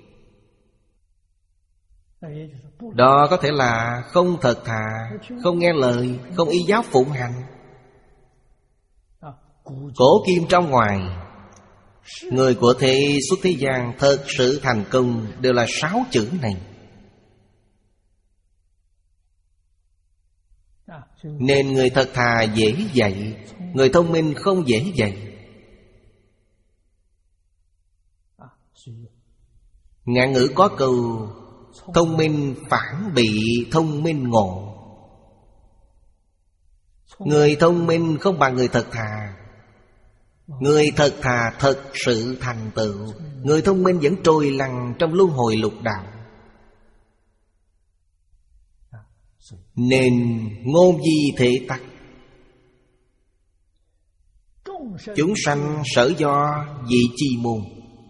đó có thể là không thật thà, không nghe lời, không y giáo phụng hành. Cổ kim trong ngoài, người của thế xuất thế gian thật sự thành công đều là sáu chữ này. Nên người thật thà dễ dạy, người thông minh không dễ dạy. Ngạn ngữ có câu: thông minh phản bị thông minh ngộ. Người thông minh không bằng người thật thà. Người thật thà thật sự thành tựu. Người thông minh vẫn trôi lăn trong luân hồi lục đạo. Nên ngôn di thể tắc. Chúng sanh sở do vị chi môn.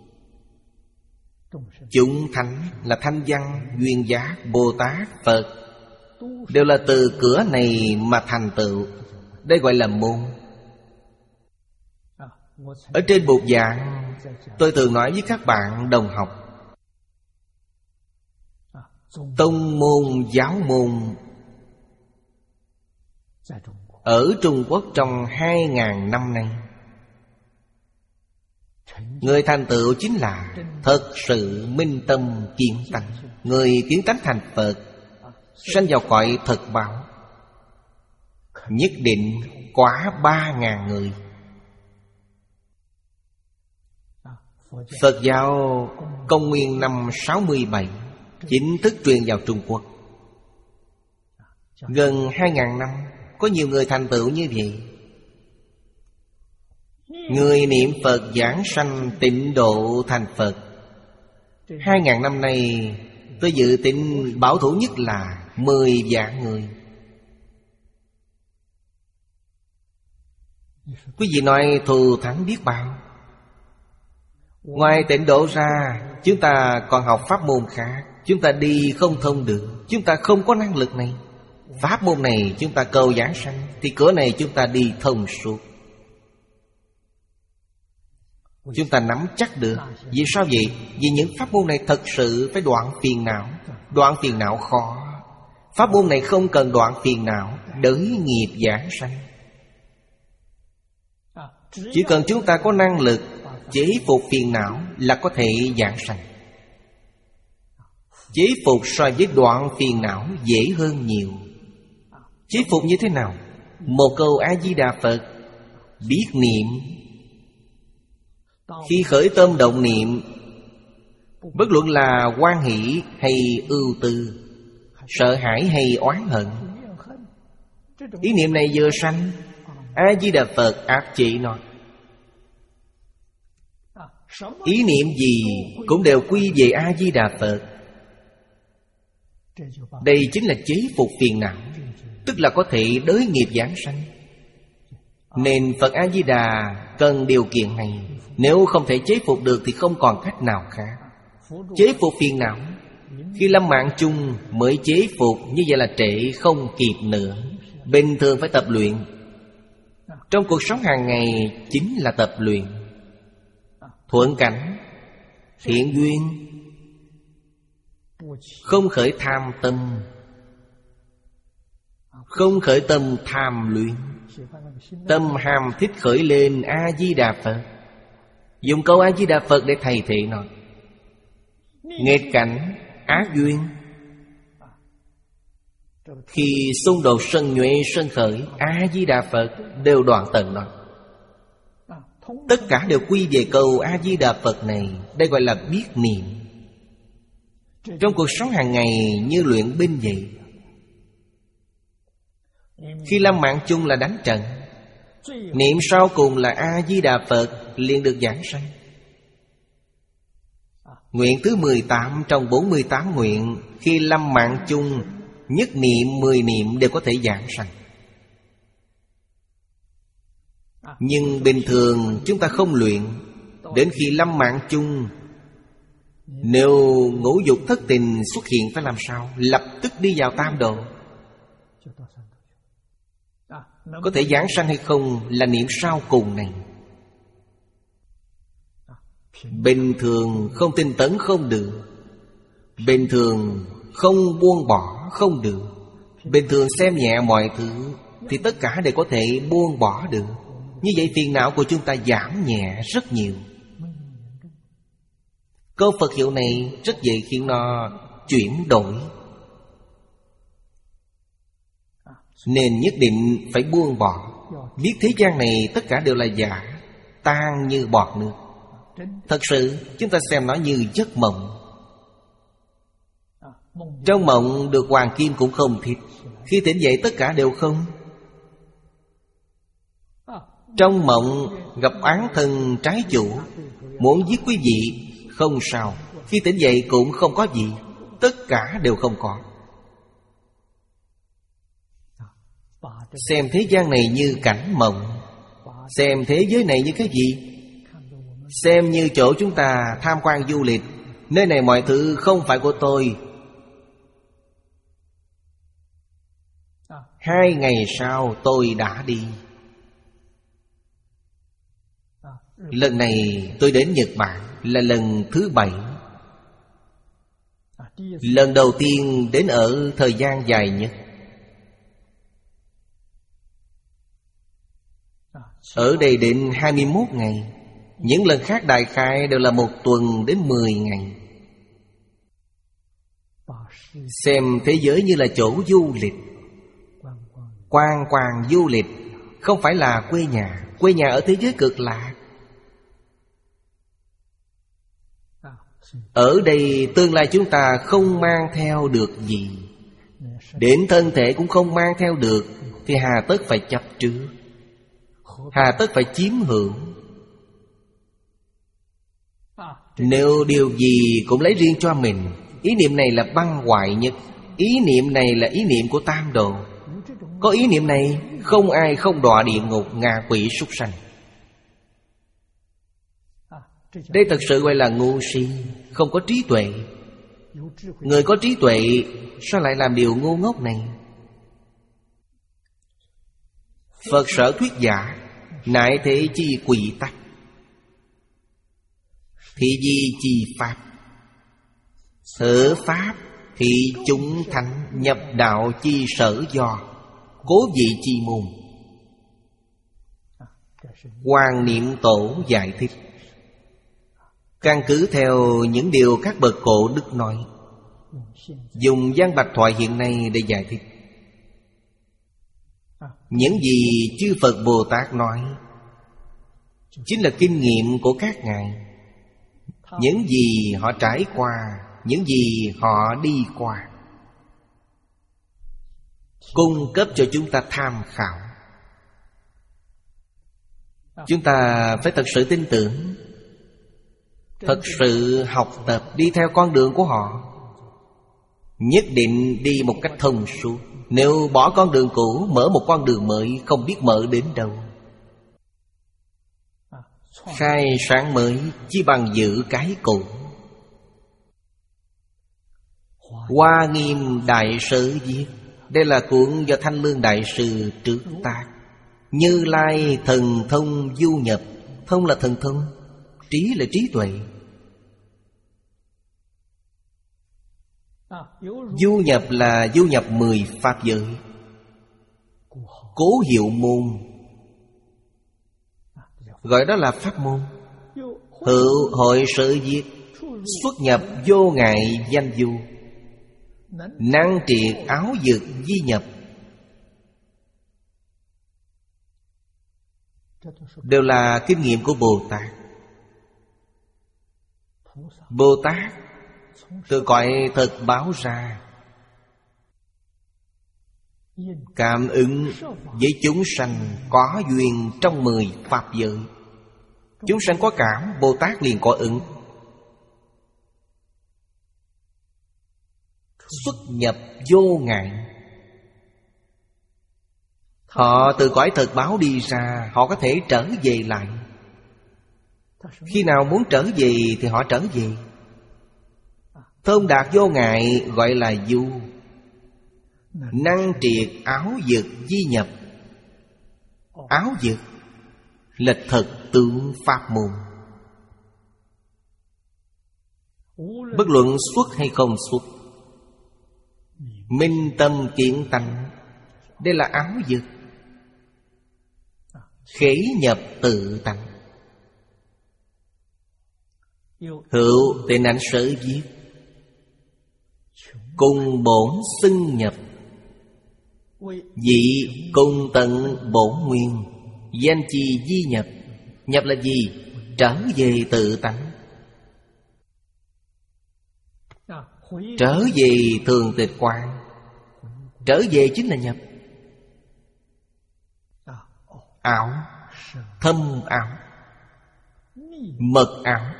Chúng thánh là Thanh Văn, Duyên Giác, Bồ Tát, Phật, đều là từ cửa này mà thành tựu. Đây gọi là môn. Ở trên bục giảng, tôi thường nói với các bạn đồng học, tông môn, giáo môn ở Trung Quốc trong hai ngàn năm nay, người thành tựu chính là thật sự minh tâm kiến tánh. Người kiến tánh thành Phật, sanh vào cõi thật báo, nhất định quá ba ngàn người. Phật giáo công nguyên năm sáu mươi bảy chính thức truyền vào Trung Quốc. Gần hai ngàn năm có nhiều người thành tựu như vậy. Người niệm Phật giảng sanh tịnh độ thành Phật. Hai ngàn năm nay tôi dự tính bảo thủ nhất là mười vạn người. Quý vị nói thù thắng biết bao. Ngoài tịnh độ ra, chúng ta còn học pháp môn khác. Chúng ta đi không thông được, chúng ta không có năng lực này. Pháp môn này chúng ta cầu giảng sanh, thì cửa này chúng ta đi thông suốt. Chúng ta nắm chắc được. Vì sao vậy? Vì những pháp môn này thật sự phải đoạn phiền não. Đoạn phiền não khó. Pháp môn này không cần đoạn phiền não, đới nghiệp giảng sanh. Chỉ cần chúng ta có năng lực chế phục phiền não là có thể giảng sanh. Chế phục so với đoạn phiền não dễ hơn nhiều. Chế phục như thế nào? Một câu A-di-đà Phật, biết niệm. Khi khởi tâm động niệm, Bất luận là hoan hỷ hay ưu tư, sợ hãi hay oán hận, ý niệm này vừa sanh, A-di-đà Phật áp chế nó. Ý niệm gì cũng đều quy về A-di-đà Phật. Đây chính là chế phục phiền não, tức là có thể đới nghiệp giảng sanh. Nên Phật A-di-đà cần điều kiện này. Nếu không thể chế phục được thì không còn cách nào khác. Chế phục phiền não khi lâm mạng chung mới chế phục, như vậy là trễ không kịp nữa. Bình thường phải tập luyện. Trong cuộc sống hàng ngày chính là tập luyện. Thuận cảnh, thiện duyên, không khởi tham tâm, không khởi tâm tham luyện. Tâm ham thích khởi lên A-di-đà Phật, dùng câu A-di-đà Phật để thay thế nó. Nghịch cảnh, ác duyên, khi xung đột sân nhuệ sân khởi, A-di-đà Phật đều đoạn tận nó. Tất cả đều quy về câu A-di-đà Phật này. Đây gọi là biết niệm. Trong cuộc sống hàng ngày như luyện binh vậy. Khi lâm mạng chung là đánh trận, niệm sau cùng là A-di-đà Phật liền được giảng sanh. Nguyện thứ mười tám trong bốn mươi tám nguyện, khi lâm mạng chung, nhất niệm mười niệm đều có thể giảng sanh. Nhưng bình thường chúng ta không luyện. Đến khi lâm mạng chung, nếu ngũ dục thất tình xuất hiện phải làm sao? Lập tức đi vào tam độ. Có thể giảng sanh hay không là niệm sau cùng này. Bình thường không tinh tấn không được. Bình thường không buông bỏ không được. Bình thường xem nhẹ mọi thứ thì tất cả đều có thể buông bỏ được. Như vậy phiền não của chúng ta giảm nhẹ rất nhiều. Câu Phật hiệu này rất dễ khiến nó chuyển đổi. Nên nhất định phải buông bỏ. Biết thế gian này tất cả đều là giả, tan như bọt nước. Thật sự chúng ta xem nó như giấc mộng. Trong mộng được hoàng kim cũng không thích. Khi tỉnh dậy tất cả đều không. Trong mộng gặp oán thân trái chủ, muốn giết quý vị, không sao. Khi tỉnh dậy cũng không có gì. Tất cả đều không có. Xem thế gian này như cảnh mộng. Xem thế giới này như cái gì? Xem như chỗ chúng ta tham quan du lịch. Nơi này mọi thứ không phải của tôi. Hai ngày sau tôi đã đi. Lần này tôi đến Nhật Bản là lần thứ bảy. Lần đầu tiên đến ở thời gian dài nhất. Ở đây đến hai mươi mốt ngày. Những lần khác đại khái đều là một tuần đến mười ngày. Xem thế giới như là chỗ du lịch. Quan quan du lịch, không phải là quê nhà. Quê nhà ở thế giới cực lạc. Ở đây tương lai chúng ta không mang theo được gì. Đến thân thể cũng không mang theo được. Thì hà tất phải chấp trước, hà tất phải chiếm hữu. Nếu điều gì cũng lấy riêng cho mình, ý niệm này là băng hoại nhất. Ý niệm này là ý niệm của tam độ. Có ý niệm này, không ai không đọa địa ngục, ngạ quỷ súc sanh. Đây thật sự gọi là ngu si, không có trí tuệ. Người có trí tuệ sao lại làm điều ngu ngốc này? Phật sở thuyết giả, nại thế chi quỷ tắc, thị di chi pháp. Sở pháp thị chúng thánh, nhập đạo chi sở do, cố vị chi môn. Hoàng Niệm Tổ giải thích, căn cứ theo những điều các bậc cổ đức nói, dùng văn bạch thoại hiện nay để giải thích. Những gì chư Phật Bồ Tát nói chính là kinh nghiệm của các ngài. những gì họ trải qua, những gì họ đi qua, cung cấp cho chúng ta tham khảo. Chúng ta phải thật sự tin tưởng, thật sự học tập, đi theo con đường của họ, nhất định đi một cách thông suốt. Nếu bỏ con đường cũ, mở một con đường mới, không biết mở đến đâu. Khai sáng mới chỉ bằng giữ cái cũ. Hoa Nghiêm Đại Sư viết, đây là cuốn do Thanh Lương Đại Sư trước tác. Như Lai thần thông du nhập. Thông là thần thông, trí là trí tuệ. Du nhập là du nhập mười pháp giới. Cố hiệu môn, gọi đó là pháp môn. Hữu hội sự viết, xuất nhập vô ngại danh du. Năng triệt áo dược di nhập, đều là kinh nghiệm của Bồ Tát. Bồ Tát từ cõi thực báo ra, cảm ứng với chúng sanh có duyên trong mười pháp giới. Chúng sanh có cảm, Bồ Tát liền có ứng. Xuất nhập vô ngại. Họ từ cõi thực báo đi ra, họ có thể trở về lại. Khi nào muốn trở về thì họ trở về. Thông đạt vô ngại gọi là du. Năng triệt áo dược di nhập. Áo dược là thực tướng pháp môn. Bất luận xuất hay không xuất, minh tâm kiện tánh, đây là áo dược. Khế nhập tự tánh. Hữu tên ảnh sở viết, cùng bổn xưng nhập. Dị cùng tận bổn nguyên. Danh chi di nhập. Nhập là gì? Trở về tự tánh. Trở về thường tịch quán. Trở về chính là nhập. Ảo, thâm ảo, mật ảo,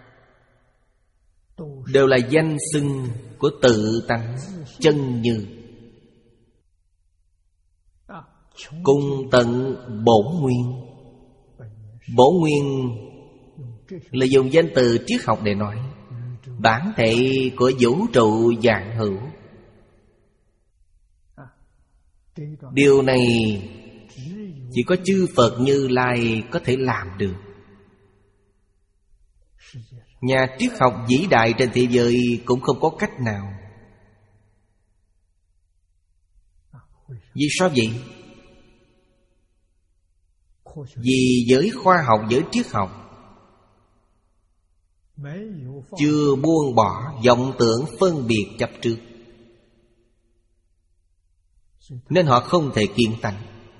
đều là danh xưng của tự tánh chân như. Cùng tận bổn nguyên. Bổn nguyên là dùng danh từ triết học để nói bản thể của vũ trụ vạn hữu. Điều này chỉ có chư Phật Như Lai có thể làm được. Nhà triết học vĩ đại trên thế giới cũng không có cách nào. Vì sao vậy? Vì giới khoa học, giới triết học chưa buông bỏ vọng tưởng phân biệt chấp trước, nên họ không thể kiến tánh.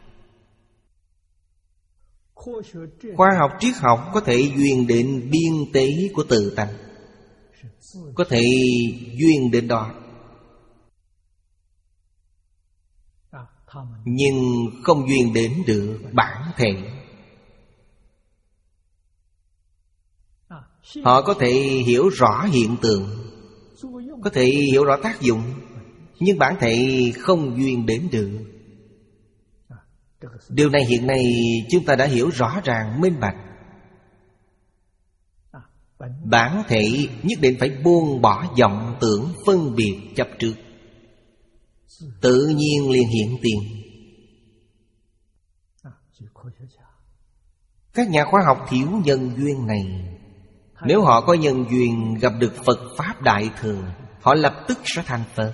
Khoa học triết học có thể duyên đến biên tế của tự tánh, có thể duyên đến đó, nhưng không duyên đến được bản thể. Họ có thể hiểu rõ hiện tượng, có thể hiểu rõ tác dụng, nhưng bản thể không duyên đến được. Điều này hiện nay chúng ta đã hiểu rõ ràng minh bạch. Bản thể nhất định phải buông bỏ vọng tưởng phân biệt chấp trước, tự nhiên liền hiện tiền. Các nhà khoa học thiếu nhân duyên này. Nếu họ có nhân duyên gặp được Phật Pháp Đại Thừa, họ lập tức sẽ thành Phật.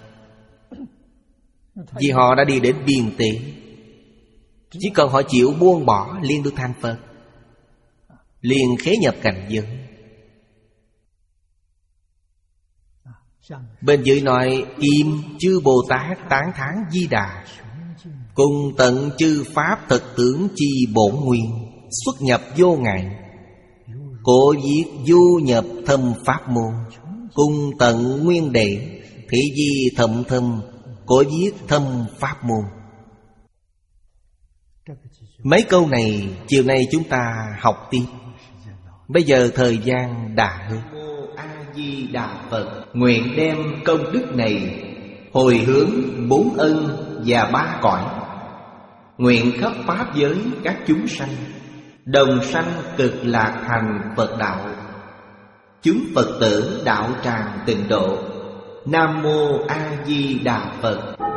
Vì họ đã đi đến biên tế. Chỉ cần họ chịu buông bỏ, liền được thành Phật, liền khế nhập cảnh giới. Bên dưới nói im chư Bồ Tát tán thán Di Đà, cùng tận chư Pháp thực tướng chi bổn nguyên, xuất nhập vô ngại. Cổ viết du nhập thâm pháp môn, cùng tận nguyên đệ, thị di thậm thâm. Cổ viết thâm pháp môn. Mấy câu này chiều nay chúng ta học tiếp. Bây giờ thời gian đã hết. A-di-đà Phật nguyện đem công đức này hồi hướng bốn ân và ba cõi, nguyện khắp pháp giới các chúng sanh đồng sanh cực lạc thành Phật đạo. Chúng Phật tử đạo tràng tịnh độ. Nam mô A Di Đà Phật.